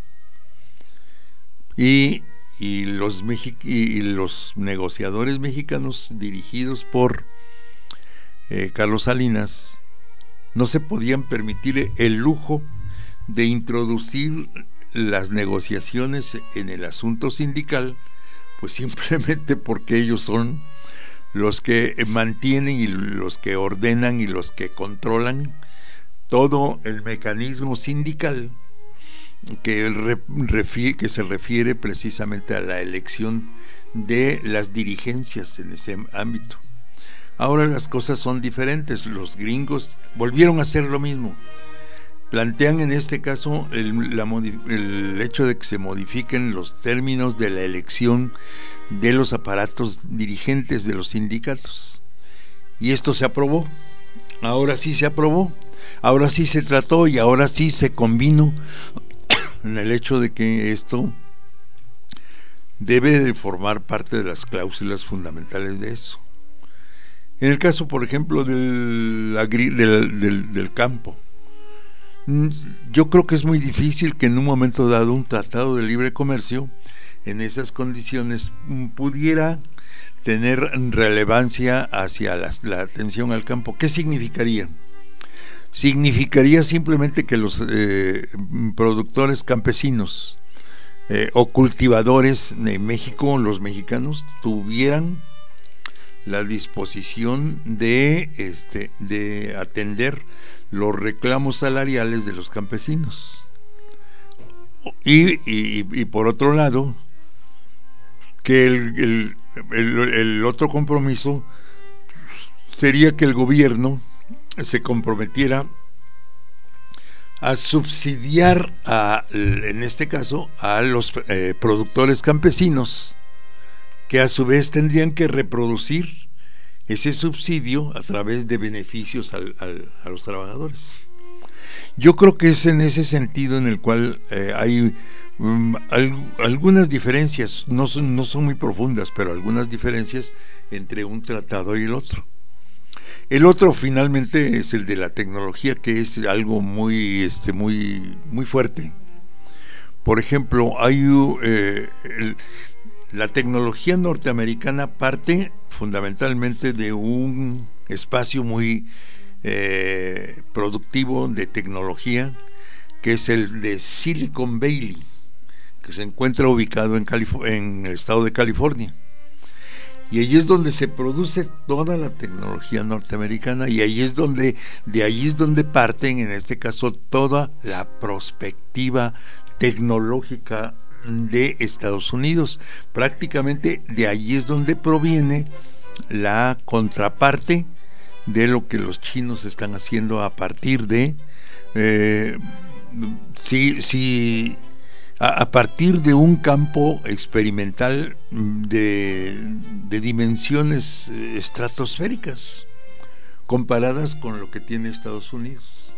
y, y, los Mexi- y los negociadores mexicanos dirigidos por eh, Carlos Salinas no se podían permitir el lujo de introducir las negociaciones en el asunto sindical, pues simplemente porque ellos son los que mantienen y los que ordenan y los que controlan todo el mecanismo sindical que, refiere, que se refiere precisamente a la elección de las dirigencias en ese ámbito. Ahora las cosas son diferentes. Los gringos volvieron a hacer lo mismo, plantean en este caso el, la, el hecho de que se modifiquen los términos de la elección de los aparatos dirigentes de los sindicatos. Y esto se aprobó, ahora sí se aprobó, ahora sí se trató y ahora sí se convino en el hecho de que esto debe de formar parte de las cláusulas fundamentales de eso. En el caso, por ejemplo, del, del, del, del campo, yo creo que es muy difícil que en un momento dado un tratado de libre comercio en esas condiciones pudiera tener relevancia hacia la, la atención al campo. ¿Qué significaría? Significaría simplemente que los eh, productores campesinos eh, o cultivadores de México, los mexicanos, tuvieran la disposición de, este, de atender los reclamos salariales de los campesinos. Y, y, y por otro lado, que el, el, el, el otro compromiso sería que el gobierno se comprometiera a subsidiar a, en este caso, a los eh, productores campesinos, que a su vez tendrían que reproducir ese subsidio a través de beneficios al, al, a los trabajadores. Yo creo que es en ese sentido en el cual eh, hay um, al, algunas diferencias, no son, no son muy profundas, pero algunas diferencias entre un tratado y el otro. El otro finalmente es el de la tecnología, que es algo muy, este, muy, muy fuerte. Por ejemplo, hay eh, el, la tecnología norteamericana parte fundamentalmente de un espacio muy eh, productivo de tecnología, que es el de Silicon Valley, que se encuentra ubicado en, Calif- en el estado de California. Y ahí es donde se produce toda la tecnología norteamericana, y ahí es donde, de ahí es donde parten, en este caso, toda la perspectiva tecnológica de Estados Unidos. Prácticamente de allí es donde proviene la contraparte de lo que los chinos están haciendo a partir de eh, si, si a, a partir de un campo experimental de, de dimensiones estratosféricas comparadas con lo que tiene Estados Unidos,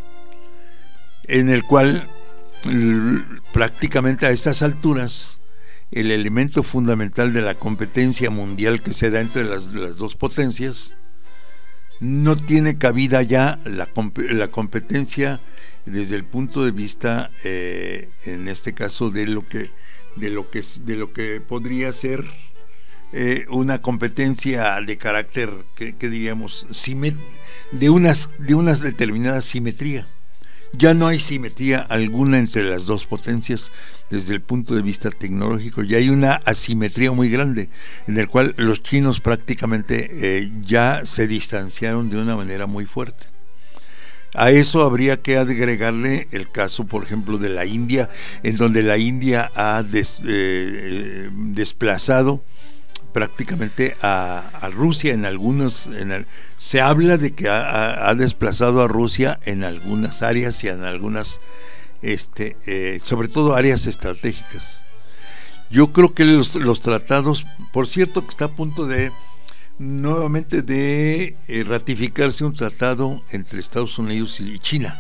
en el cual prácticamente a estas alturas el elemento fundamental de la competencia mundial que se da entre las, las dos potencias no tiene cabida ya la, la competencia desde el punto de vista eh, en este caso de lo que de lo que de lo que podría ser eh, una competencia de carácter que, que diríamos simet- de unas de una determinada simetría. Ya no hay simetría alguna entre las dos potencias desde el punto de vista tecnológico, ya hay una asimetría muy grande en el cual los chinos prácticamente eh, ya se distanciaron de una manera muy fuerte. A eso habría que agregarle el caso, por ejemplo, de la India, en donde la India ha des, eh, desplazado prácticamente a, a Rusia en algunos, en el, se habla de que ha, ha desplazado a Rusia en algunas áreas y en algunas, este, eh, sobre todo áreas estratégicas. Yo creo que los, los tratados, por cierto que está a punto de nuevamente de eh, ratificarse un tratado entre Estados Unidos y China.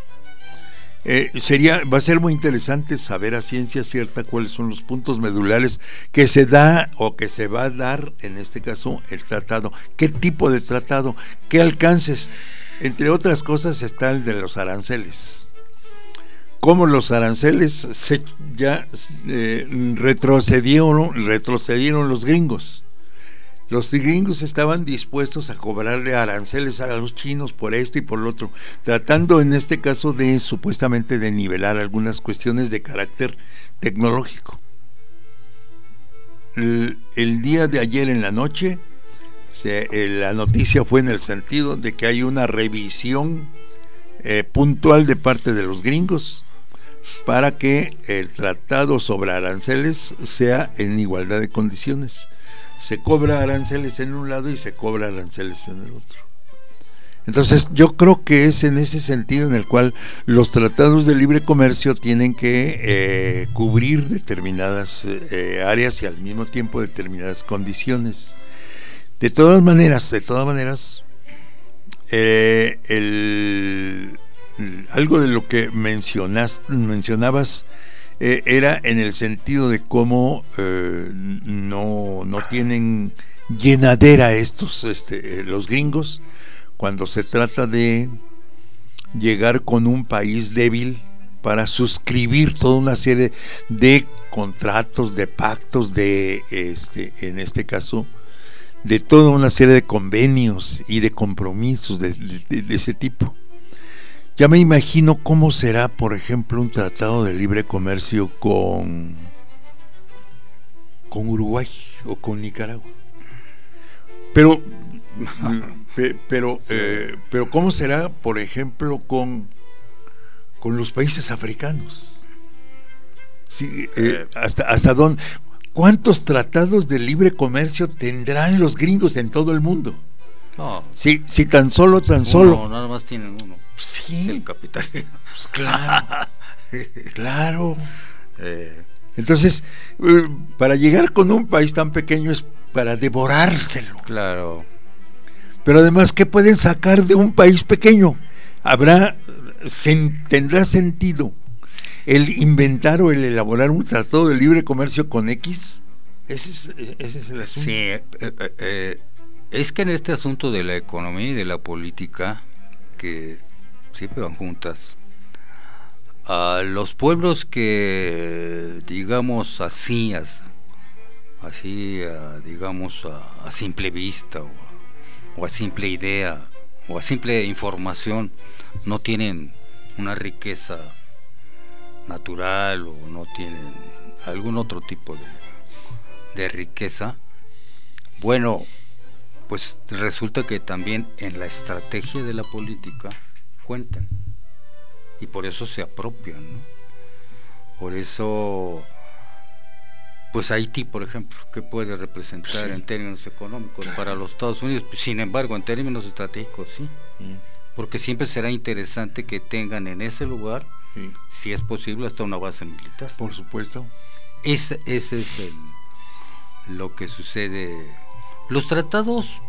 Eh, sería, va a ser muy interesante saber a ciencia cierta cuáles son los puntos medulares que se da o que se va a dar en este caso el tratado, qué tipo de tratado, qué alcances. Entre otras cosas está el de los aranceles, cómo los aranceles se, ya eh, retrocedieron, retrocedieron los gringos. Los gringos estaban dispuestos a cobrarle aranceles a los chinos por esto y por lo otro, tratando en este caso de supuestamente de nivelar algunas cuestiones de carácter tecnológico. El, el día de ayer en la noche, se, eh, la noticia fue en el sentido de que hay una revisión eh, puntual de parte de los gringos para que el tratado sobre aranceles sea en igualdad de condiciones. Se cobra aranceles en un lado y se cobra aranceles en el otro. Entonces yo creo que es en ese sentido en el cual los tratados de libre comercio tienen que eh, cubrir determinadas eh, áreas y al mismo tiempo determinadas condiciones. De todas maneras, de todas maneras, eh, el, algo de lo que mencionas, mencionabas eh, era en el sentido de cómo eh, no, no tienen llenadera estos, este, los gringos, cuando se trata de llegar con un país débil para suscribir toda una serie de contratos, de pactos, de este, en este caso, de toda una serie de convenios y de compromisos de, de, de ese tipo. Ya me imagino cómo será, por ejemplo, un tratado de libre comercio con, con Uruguay o con Nicaragua. Pero pero eh, pero cómo será, por ejemplo, con con los países africanos. Sí, eh, hasta hasta dónde, ¿cuántos tratados de libre comercio tendrán los gringos en todo el mundo? No, si si tan solo tan uno, solo nada más tienen uno. Sí, es el capitalismo. Pues claro, claro. Eh, Entonces, eh, para llegar con un país tan pequeño es para devorárselo. Claro. Pero además, ¿qué pueden sacar de un país pequeño? Habrá, se, tendrá sentido el inventar o el elaborar un tratado de libre comercio con X. Ese es, ese es el asunto. Sí, eh, eh, eh, es que en este asunto de la economía y de la política, que siempre van juntas, a los pueblos que, digamos así, así, a, digamos a, a simple vista o a, o a simple idea o a simple información, no tienen una riqueza natural o no tienen algún otro tipo de, de riqueza, bueno, pues resulta que también en la estrategia de la política cuentan y por eso se apropian, ¿no? Por eso, pues Haití, por ejemplo, ¿qué puede representar sí. en términos económicos claro. para los Estados Unidos? Sin embargo, en términos estratégicos sí, sí. porque siempre será interesante que tengan en ese lugar, sí. si es posible, hasta una base militar. Por supuesto. Ese, ese es el, lo que sucede. Los tratados,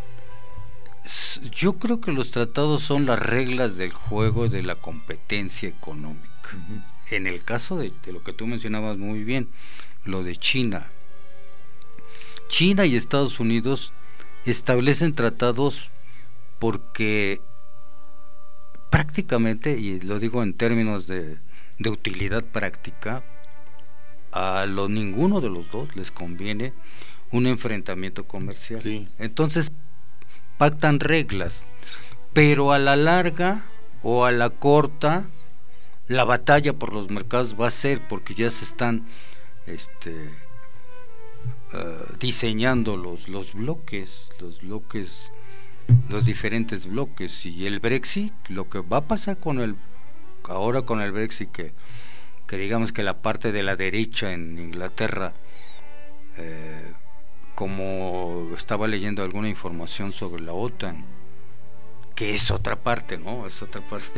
yo creo que los tratados son las reglas del juego de la competencia económica. Uh-huh. En el caso de, de lo que tú mencionabas muy bien, lo de China. China y Estados Unidos establecen tratados porque prácticamente, y lo digo en términos de, de utilidad práctica, a lo, ninguno de los dos les conviene un enfrentamiento comercial. Sí. Entonces pactan reglas, pero a la larga o a la corta la batalla por los mercados va a ser porque ya se están este uh, diseñando los los bloques, los bloques, los diferentes bloques, y el Brexit, lo que va a pasar con el ahora con el Brexit, que que digamos que la parte de la derecha en Inglaterra, eh, como estaba leyendo alguna información sobre la OTAN, que es otra parte, ¿no? Es otra parte.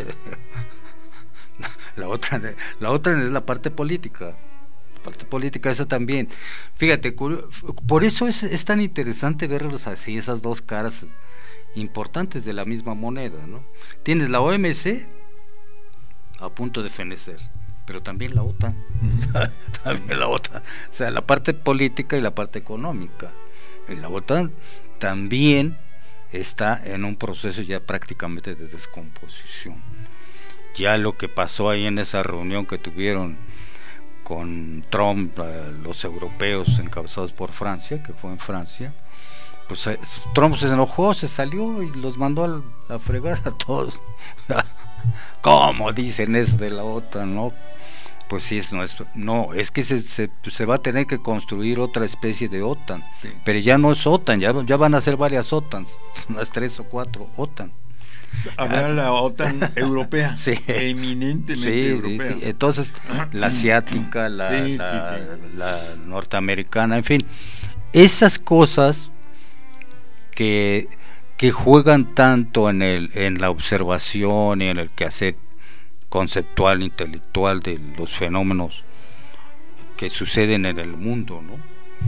la otra, la otra es la parte política. La parte política esa también. Fíjate, por eso es, es tan interesante verlos así, esas dos caras importantes de la misma moneda, ¿no? Tienes la O M C a punto de fenecer, pero también la OTAN, también la OTAN, o sea, la parte política y la parte económica. Y la OTAN también está en un proceso ya prácticamente de descomposición. Ya lo que pasó ahí en esa reunión que tuvieron con Trump, eh, los europeos encabezados por Francia, que fue en Francia, pues eh, Trump se enojó, se salió y los mandó a, a fregar a todos. ¿Cómo dicen eso de la OTAN, no? Pues sí, es nuestro. No, es que se, se, se va a tener que construir otra especie de OTAN, sí. Pero ya no es OTAN, ya, ya van a ser varias OTANs, unas tres o cuatro OTAN. Habrá la OTAN europea, sí. eminentemente sí, europea. Sí, sí. Entonces, la asiática, la, sí, la, sí, sí. la norteamericana, en fin, esas cosas que que juegan tanto en el en la observación y en el quehacer conceptual, intelectual de los fenómenos que suceden en el mundo, ¿no?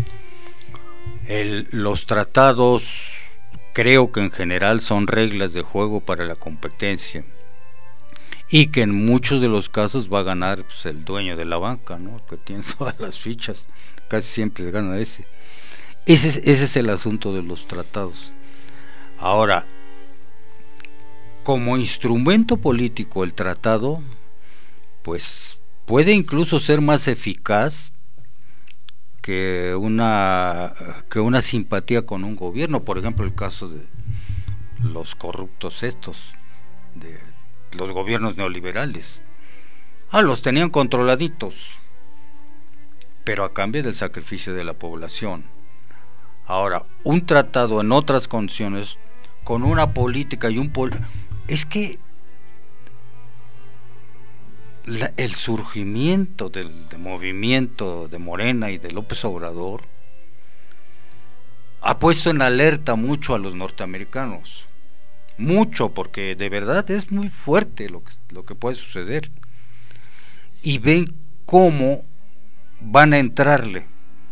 El, los tratados creo que en general son reglas de juego para la competencia y que en muchos de los casos va a ganar pues, el dueño de la banca, ¿no? Que tiene todas las fichas, casi siempre gana ese. Ese es, ese es el asunto de los tratados. Ahora, como instrumento político el tratado pues puede incluso ser más eficaz que una que una simpatía con un gobierno, por ejemplo el caso de los corruptos estos de los gobiernos neoliberales. Ah, los tenían controladitos, pero a cambio del sacrificio de la población. Ahora, un tratado en otras condiciones, con una política y un pol es que la, el surgimiento del, del movimiento de Morena y de López Obrador ha puesto en alerta mucho a los norteamericanos, mucho, porque de verdad es muy fuerte lo que, lo que puede suceder, y ven cómo van a entrarle.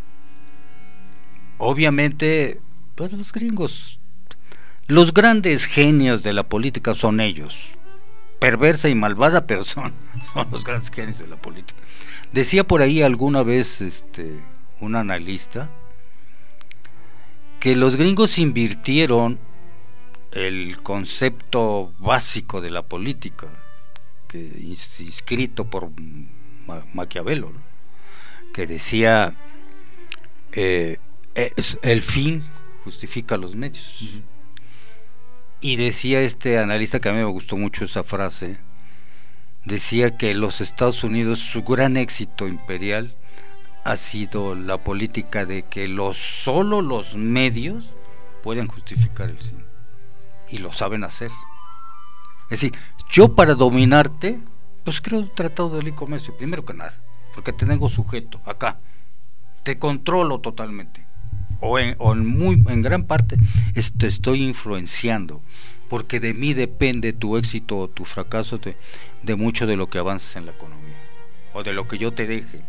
Obviamente, pues los gringos, los grandes genios de la política son ellos, perversa y malvada, pero son, son los grandes genios de la política. Decía por ahí alguna vez este un analista que los gringos invirtieron el concepto básico de la política, que inscrito por Ma- Maquiavelo, ¿no? Que decía eh, es, el fin justifica los medios. Uh-huh. Y decía este analista, que a mí me gustó mucho esa frase, decía que los Estados Unidos, su gran éxito imperial ha sido la política de que los, solo los medios pueden justificar el fin, y lo saben hacer. Es decir, yo para dominarte, pues creo un tratado de libre comercio, primero que nada, porque te tengo sujeto acá, te controlo totalmente, o en, o en muy en gran parte te estoy influenciando, porque de mí depende tu éxito o tu fracaso de, de mucho de lo que avances en la economía, o de lo que yo te deje.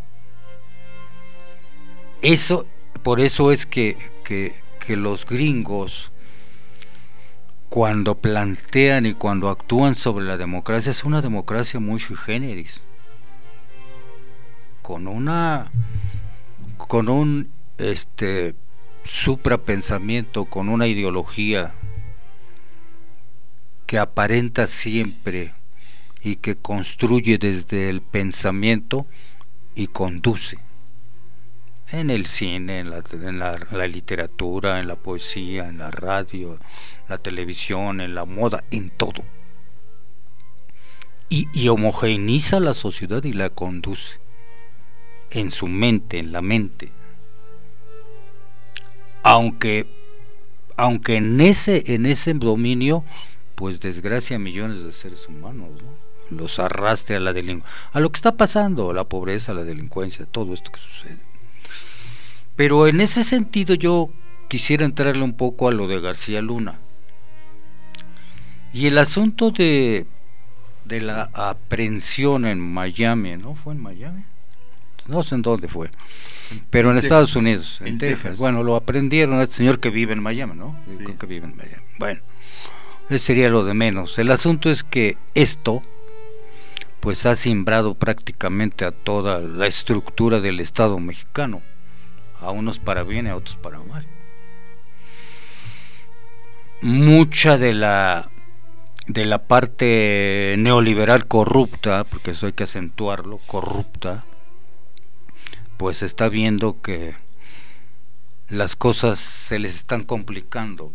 Eso, por eso es que, que, que los gringos, cuando plantean y cuando actúan sobre la democracia, es una democracia muy sui generis, con una con un este suprapensamiento, con una ideología que aparenta siempre y que construye desde el pensamiento y conduce en el cine, en la, en la, la literatura, en la poesía, en la radio, la televisión, en la moda, en todo, y, y homogeneiza la sociedad y la conduce en su mente, en la mente, aunque aunque en ese en ese dominio pues desgracia a millones de seres humanos, ¿no? Los arrastre a la delincuencia, a lo que está pasando, la pobreza, la delincuencia, todo esto que sucede. Pero en ese sentido yo quisiera entrarle un poco a lo de García Luna y el asunto de de la aprehensión en Miami, ¿no? ¿Fue en Miami? No sé en dónde fue, pero en, en Estados Unidos, en, en Texas. Texas. Bueno, lo aprendieron a este señor que vive en Miami, ¿no? Sí. Creo que vive en Miami. Bueno, eso sería lo de menos. El asunto es que esto, pues, ha simbrado prácticamente a toda la estructura del Estado mexicano, a unos para bien y a otros para mal. Mucha de la de la parte neoliberal corrupta, porque eso hay que acentuarlo, corrupta, pues está viendo que las cosas se les están complicando.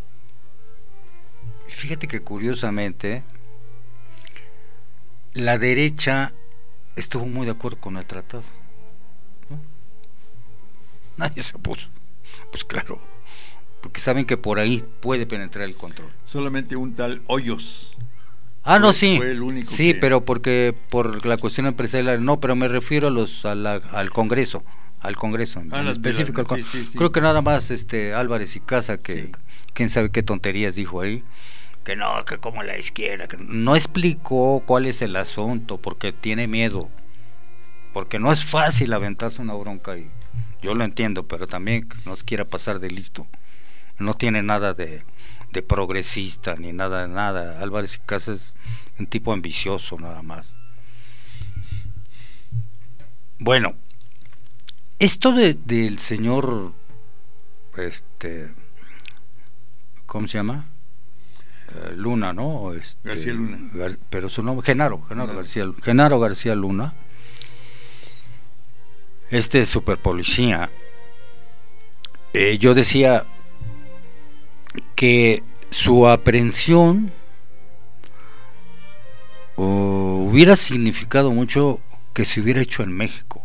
Y fíjate que curiosamente la derecha estuvo muy de acuerdo con el tratado, ¿no? Nadie se opuso, pues claro, porque saben que por ahí puede penetrar el control. Solamente un tal Hoyos. Ah, no, fue, sí, fue el único sí, que... pero porque por la cuestión empresarial, no, pero me refiero a los a la, al Congreso, al Congreso, en Ah, las específico. velas, al sí, Con- sí, sí. Creo que nada más este Álvarez y Casa, que Sí. quién sabe qué tonterías dijo ahí, que no, que como la izquierda, que no explicó cuál es el asunto, porque tiene miedo, porque no es fácil aventarse una bronca y yo lo entiendo, pero también no se quiera pasar de listo. No tiene nada de, de progresista ni nada de nada. Álvarez y Casa es un tipo ambicioso nada más. Bueno, esto de, del señor, este, ¿cómo se llama? Eh, Luna, ¿no? Este, García Luna. Gar- pero su nombre, Genaro, Genaro Genaro. García, Genaro García Luna. Este superpolicía. Eh, yo decía que su aprehensión uh, hubiera significado mucho que se hubiera hecho en México.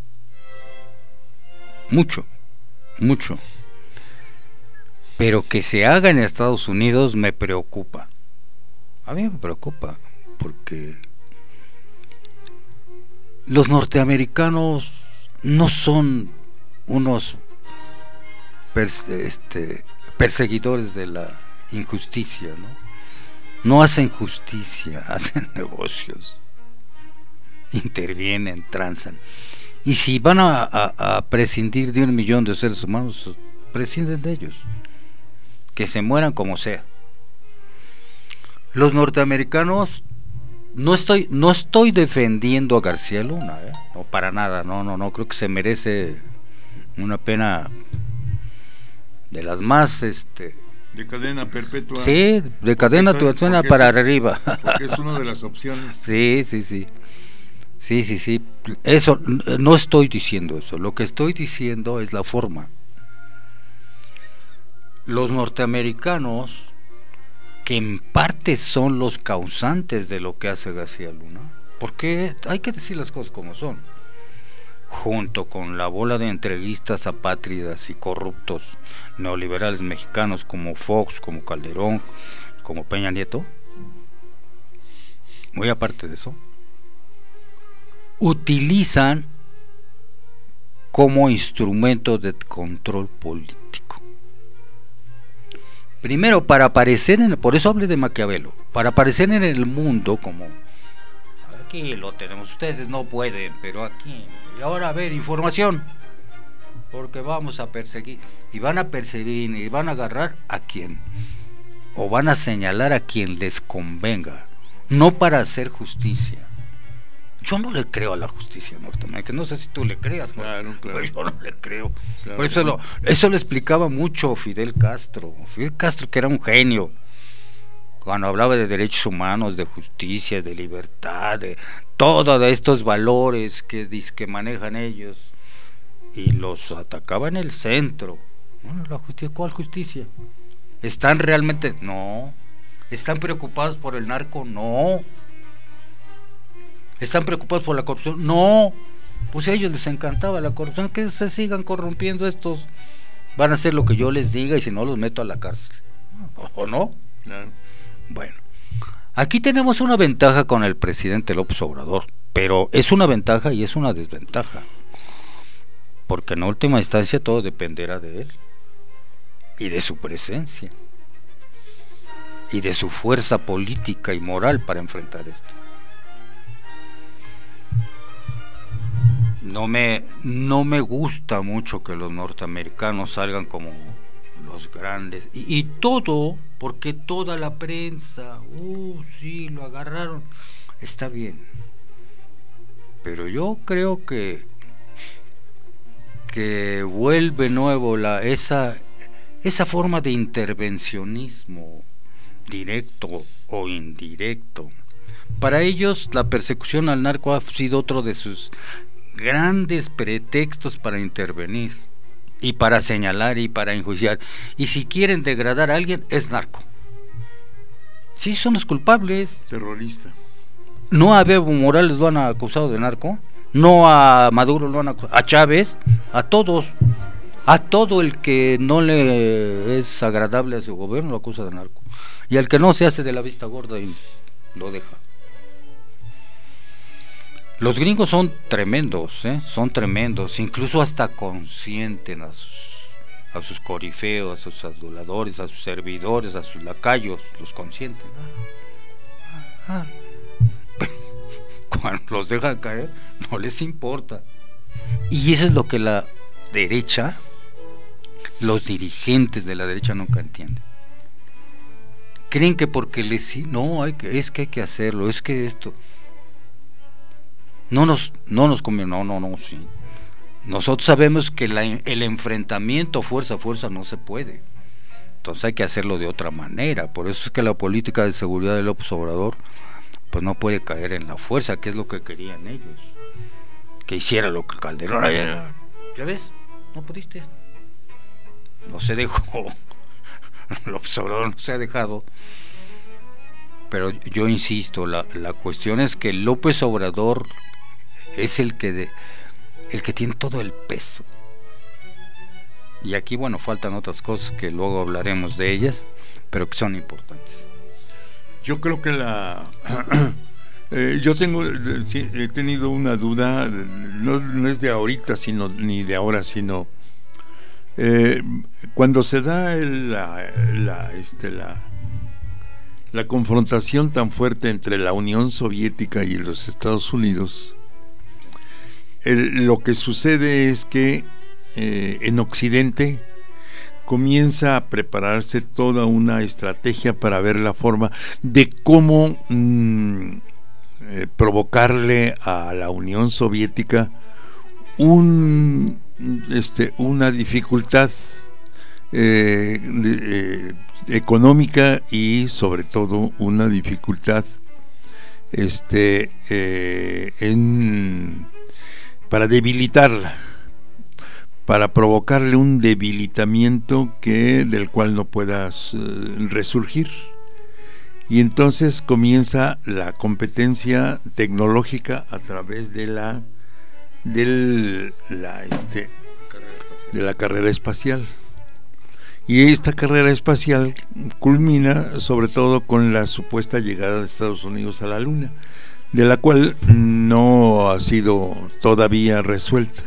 Mucho, mucho. Pero que se haga en Estados Unidos me preocupa. A mí me preocupa porque los norteamericanos no son unos pers- este, perseguidores de la injusticia, ¿no? No hacen justicia, hacen negocios, intervienen, transan. Y si van a, a, a prescindir de un millón de seres humanos, prescinden de ellos, que se mueran como sea. Los norteamericanos, no estoy no estoy defendiendo a García Luna, ¿eh? No, para nada, no, no, no, creo que se merece una pena de las más, este, De cadena perpetua. sí, de cadena Porque son- suena porque para es- arriba. Porque es una de las opciones. Sí, sí, sí. Sí, sí, sí. Eso, no estoy diciendo eso. Lo que estoy diciendo es la forma. Los norteamericanos, que en parte son los causantes de lo que hace García Luna, porque hay que decir las cosas como son, junto con la bola de entreguistas apátridas y corruptos neoliberales mexicanos como Fox, como Calderón, como Peña Nieto, muy aparte de eso, utilizan como instrumento de control político. Primero, para aparecer en, por eso hablé de Maquiavelo, para aparecer en el mundo como aquí lo tenemos, ustedes no pueden, pero aquí, y ahora a ver, información, porque vamos a perseguir, y van a perseguir y van a agarrar a quien, o van a señalar a quien les convenga, no para hacer justicia. Yo no le creo a la justicia norteamericana, no sé si tú le creas, ¿no? Claro, claro. Pero yo no le creo. Claro. Eso, lo, eso lo explicaba mucho Fidel Castro. Fidel Castro, que era un genio, cuando hablaba de derechos humanos, de justicia, de libertad, de todos estos valores que, que manejan ellos, y los atacaba en el centro. Bueno, la justicia, ¿cuál justicia? ¿Están realmente? No. ¿Están preocupados por el narco? No. ¿Están preocupados por la corrupción? No. Pues a ellos les encantaba la corrupción, que se sigan corrompiendo estos, van a hacer lo que yo les diga y si no los meto a la cárcel. ¿O no? Claro. Bueno, aquí tenemos una ventaja con el presidente López Obrador, pero es una ventaja y es una desventaja, porque en última instancia todo dependerá de él y de su presencia y de su fuerza política y moral para enfrentar esto. No me, no me gusta mucho que los norteamericanos salgan como los grandes y, y todo, porque toda la prensa, uh, sí, lo agarraron, está bien, pero yo creo que que vuelve nuevo la esa esa forma de intervencionismo directo o indirecto. Para ellos la persecución al narco ha sido otro de sus grandes pretextos para intervenir y para señalar y para enjuiciar, y si quieren degradar a alguien es narco. Sí, son los culpables. Terrorista. No a Evo Morales lo han acusado de narco, no a Maduro lo han acusado, a Chávez, a todos, a todo el que no le es agradable a su gobierno lo acusa de narco, y al que no se hace de la vista gorda y lo deja. Los gringos son tremendos, ¿eh? Son tremendos, incluso hasta consienten a sus, a sus corifeos, a sus aduladores, a sus servidores, a sus lacayos, los consienten. Ah, ah. Cuando los dejan caer, no les importa. Y eso es lo que la derecha, los dirigentes de la derecha nunca entienden. Creen que porque les... No, hay que, es que hay que hacerlo, es que esto... No nos, no nos conviene, no, no, no, sí. Nosotros sabemos que la, el enfrentamiento fuerza a fuerza no se puede. Entonces hay que hacerlo de otra manera. Por eso es que la política de seguridad de López Obrador pues no puede caer en la fuerza, que es lo que querían ellos. Que hiciera lo que Calderón. Ya, ya ves, no pudiste. No se dejó. López Obrador no se ha dejado. Pero yo insisto, la, la cuestión es que López Obrador es el que de, el que tiene todo el peso. Y aquí, bueno, faltan otras cosas que luego hablaremos de ellas, pero que son importantes. Yo creo que la eh, yo tengo he tenido una duda, no, no es de ahorita, sino ni de ahora, sino eh, cuando se da el, la, la este la la confrontación tan fuerte entre la Unión Soviética y los Estados Unidos. El, lo que sucede es que eh, en Occidente comienza a prepararse toda una estrategia para ver la forma de cómo mmm, eh, provocarle a la Unión Soviética un, este, una dificultad eh, de, eh, económica y sobre todo una dificultad este eh, en para debilitarla, para provocarle un debilitamiento que del cual no puedas uh, resurgir. Y entonces comienza la competencia tecnológica a través de la del la este de la carrera espacial. Y esta carrera espacial culmina sobre todo con la supuesta llegada de Estados Unidos a la Luna, de la cual no ha sido todavía resuelta.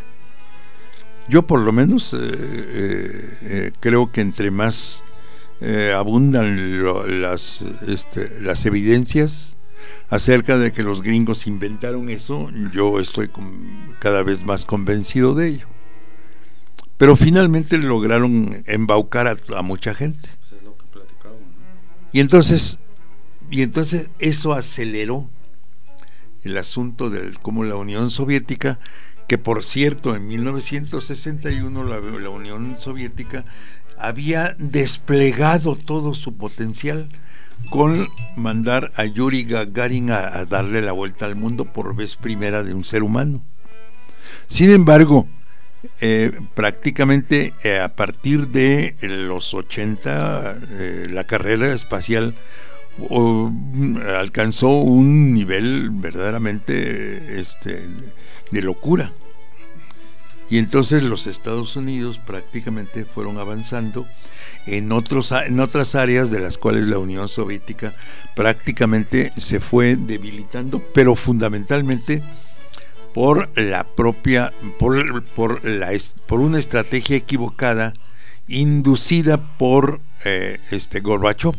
Yo por lo menos eh, eh, eh, creo que entre más eh, abundan lo, las, este, las evidencias acerca de que los gringos inventaron eso, yo estoy con, cada vez más convencido de ello. Pero finalmente lograron embaucar a, a mucha gente. Es lo que platicábamos, ¿no? Y entonces, y entonces eso aceleró el asunto de cómo la Unión Soviética, que por cierto en mil novecientos sesenta y uno la, la Unión Soviética había desplegado todo su potencial con mandar a Yuri Gagarin a, a darle la vuelta al mundo por vez primera de un ser humano. Sin embargo, eh, prácticamente eh, a partir de los ochenta eh, la carrera espacial o, alcanzó un nivel verdaderamente este, de locura, y entonces los Estados Unidos prácticamente fueron avanzando en otros en otras áreas de las cuales la Unión Soviética prácticamente se fue debilitando, pero fundamentalmente por la propia por por la por una estrategia equivocada inducida por eh, este Gorbachov.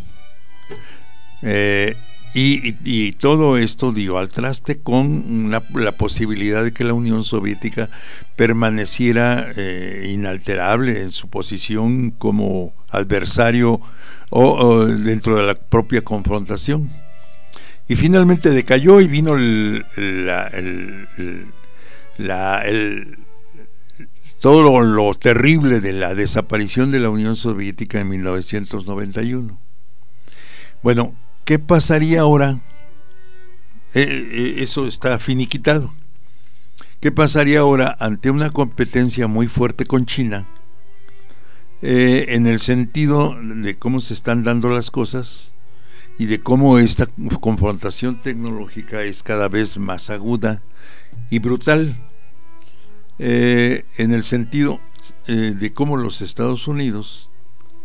Eh, y, y, y todo esto dio al traste con una, la posibilidad de que la Unión Soviética permaneciera eh, inalterable en su posición como adversario o, o dentro de la propia confrontación. Y finalmente decayó y vino el, la, el, el, la, el, todo lo, lo terrible de la desaparición de la Unión Soviética en mil novecientos noventa y uno. Bueno, ¿qué pasaría ahora? Eh, eh, eso está finiquitado. ¿Qué pasaría ahora ante una competencia muy fuerte con China? Eh, en el sentido de cómo se están dando las cosas y de cómo esta confrontación tecnológica es cada vez más aguda y brutal. Eh, en el sentido eh, de cómo los Estados Unidos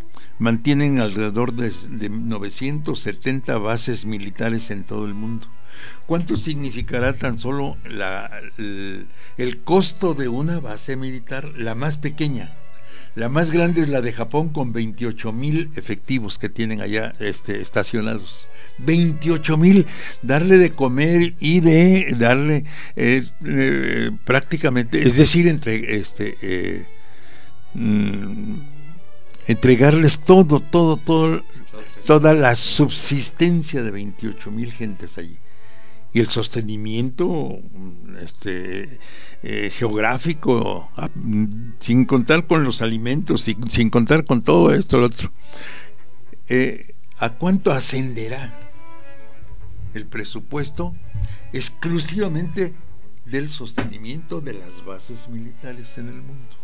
mantienen alrededor de, de novecientas setenta bases militares en todo el mundo, ¿Cuánto significará tan solo la, el, el costo de una base militar, la más pequeña? La más grande es la de Japón, con veintiocho mil efectivos que tienen allá este, estacionados. veintiocho mil, darle de comer y de darle eh, eh, prácticamente, es decir, entre este eh, mm, entregarles todo, todo, todo, toda la subsistencia de veintiocho mil gentes allí. Y el sostenimiento este, eh, geográfico, a, sin contar con los alimentos, sin, sin contar con todo esto, lo otro. Eh, ¿A cuánto ascenderá el presupuesto exclusivamente del sostenimiento de las bases militares en el mundo?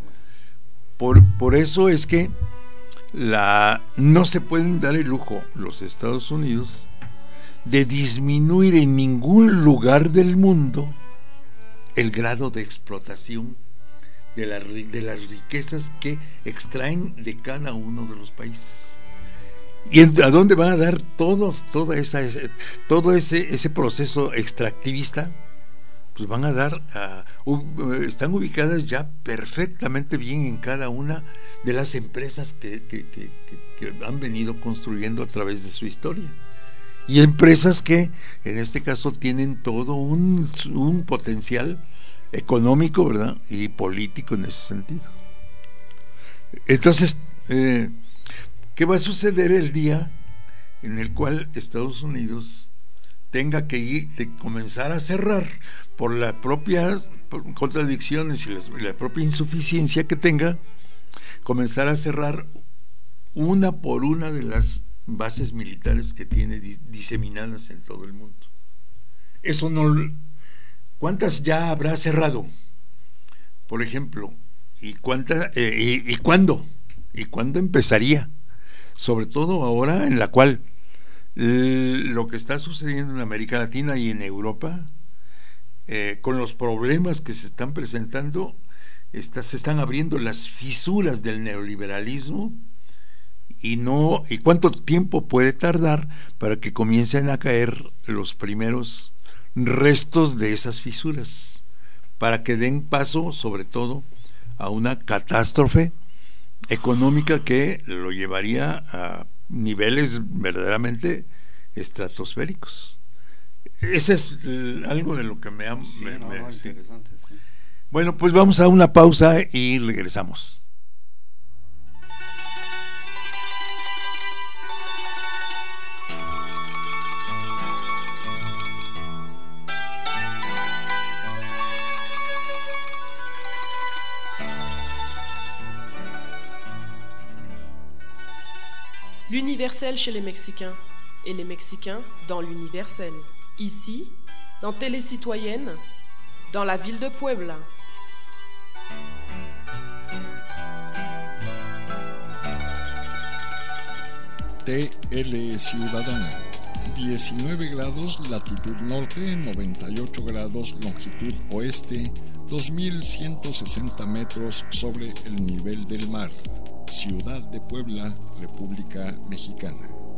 Por, por eso es que la, no se pueden dar el lujo los Estados Unidos de disminuir en ningún lugar del mundo el grado de explotación de, la, de las riquezas que extraen de cada uno de los países. ¿Y a dónde van a dar todo, toda esa, ese, todo ese, ese proceso extractivista? Pues van a dar, a, uh, están ubicadas ya perfectamente bien en cada una de las empresas que, que, que, que, que han venido construyendo a través de su historia. Y empresas que en este caso tienen todo un, un potencial económico, ¿verdad?, y político en ese sentido. Entonces, eh, ¿qué va a suceder el día en el cual Estados Unidos tenga que ir, de comenzar a cerrar por las propias contradicciones y la, la propia insuficiencia que tenga, comenzar a cerrar una por una de las bases militares que tiene diseminadas en todo el mundo? Eso no. ¿Cuántas ya habrá cerrado, por ejemplo? ¿Y cuántas eh, y, y cuándo? ¿Y cuándo empezaría? Sobre todo ahora en la cual eh, lo que está sucediendo en América Latina y en Europa, eh, con los problemas que se están presentando, está, se están abriendo las fisuras del neoliberalismo. Y no, y cuánto tiempo puede tardar para que comiencen a caer los primeros restos de esas fisuras, para que den paso sobre todo a una catástrofe económica que lo llevaría a niveles verdaderamente estratosféricos. Ese es eh, algo de lo que me ha sí, me, no, me, no, sí. Interesante, sí. Bueno, pues vamos a una pausa y regresamos. L'universel chez les Mexicains et les Mexicains dans l'universel. Ici, dans Télécitoyenne, dans la ville de Puebla. T L Ciudadana, diecinueve grados latitud norte, noventa y ocho grados longitud oeste, dos mil ciento sesenta metros sobre el nivel del mar. Ciudad de Puebla, República Mexicana.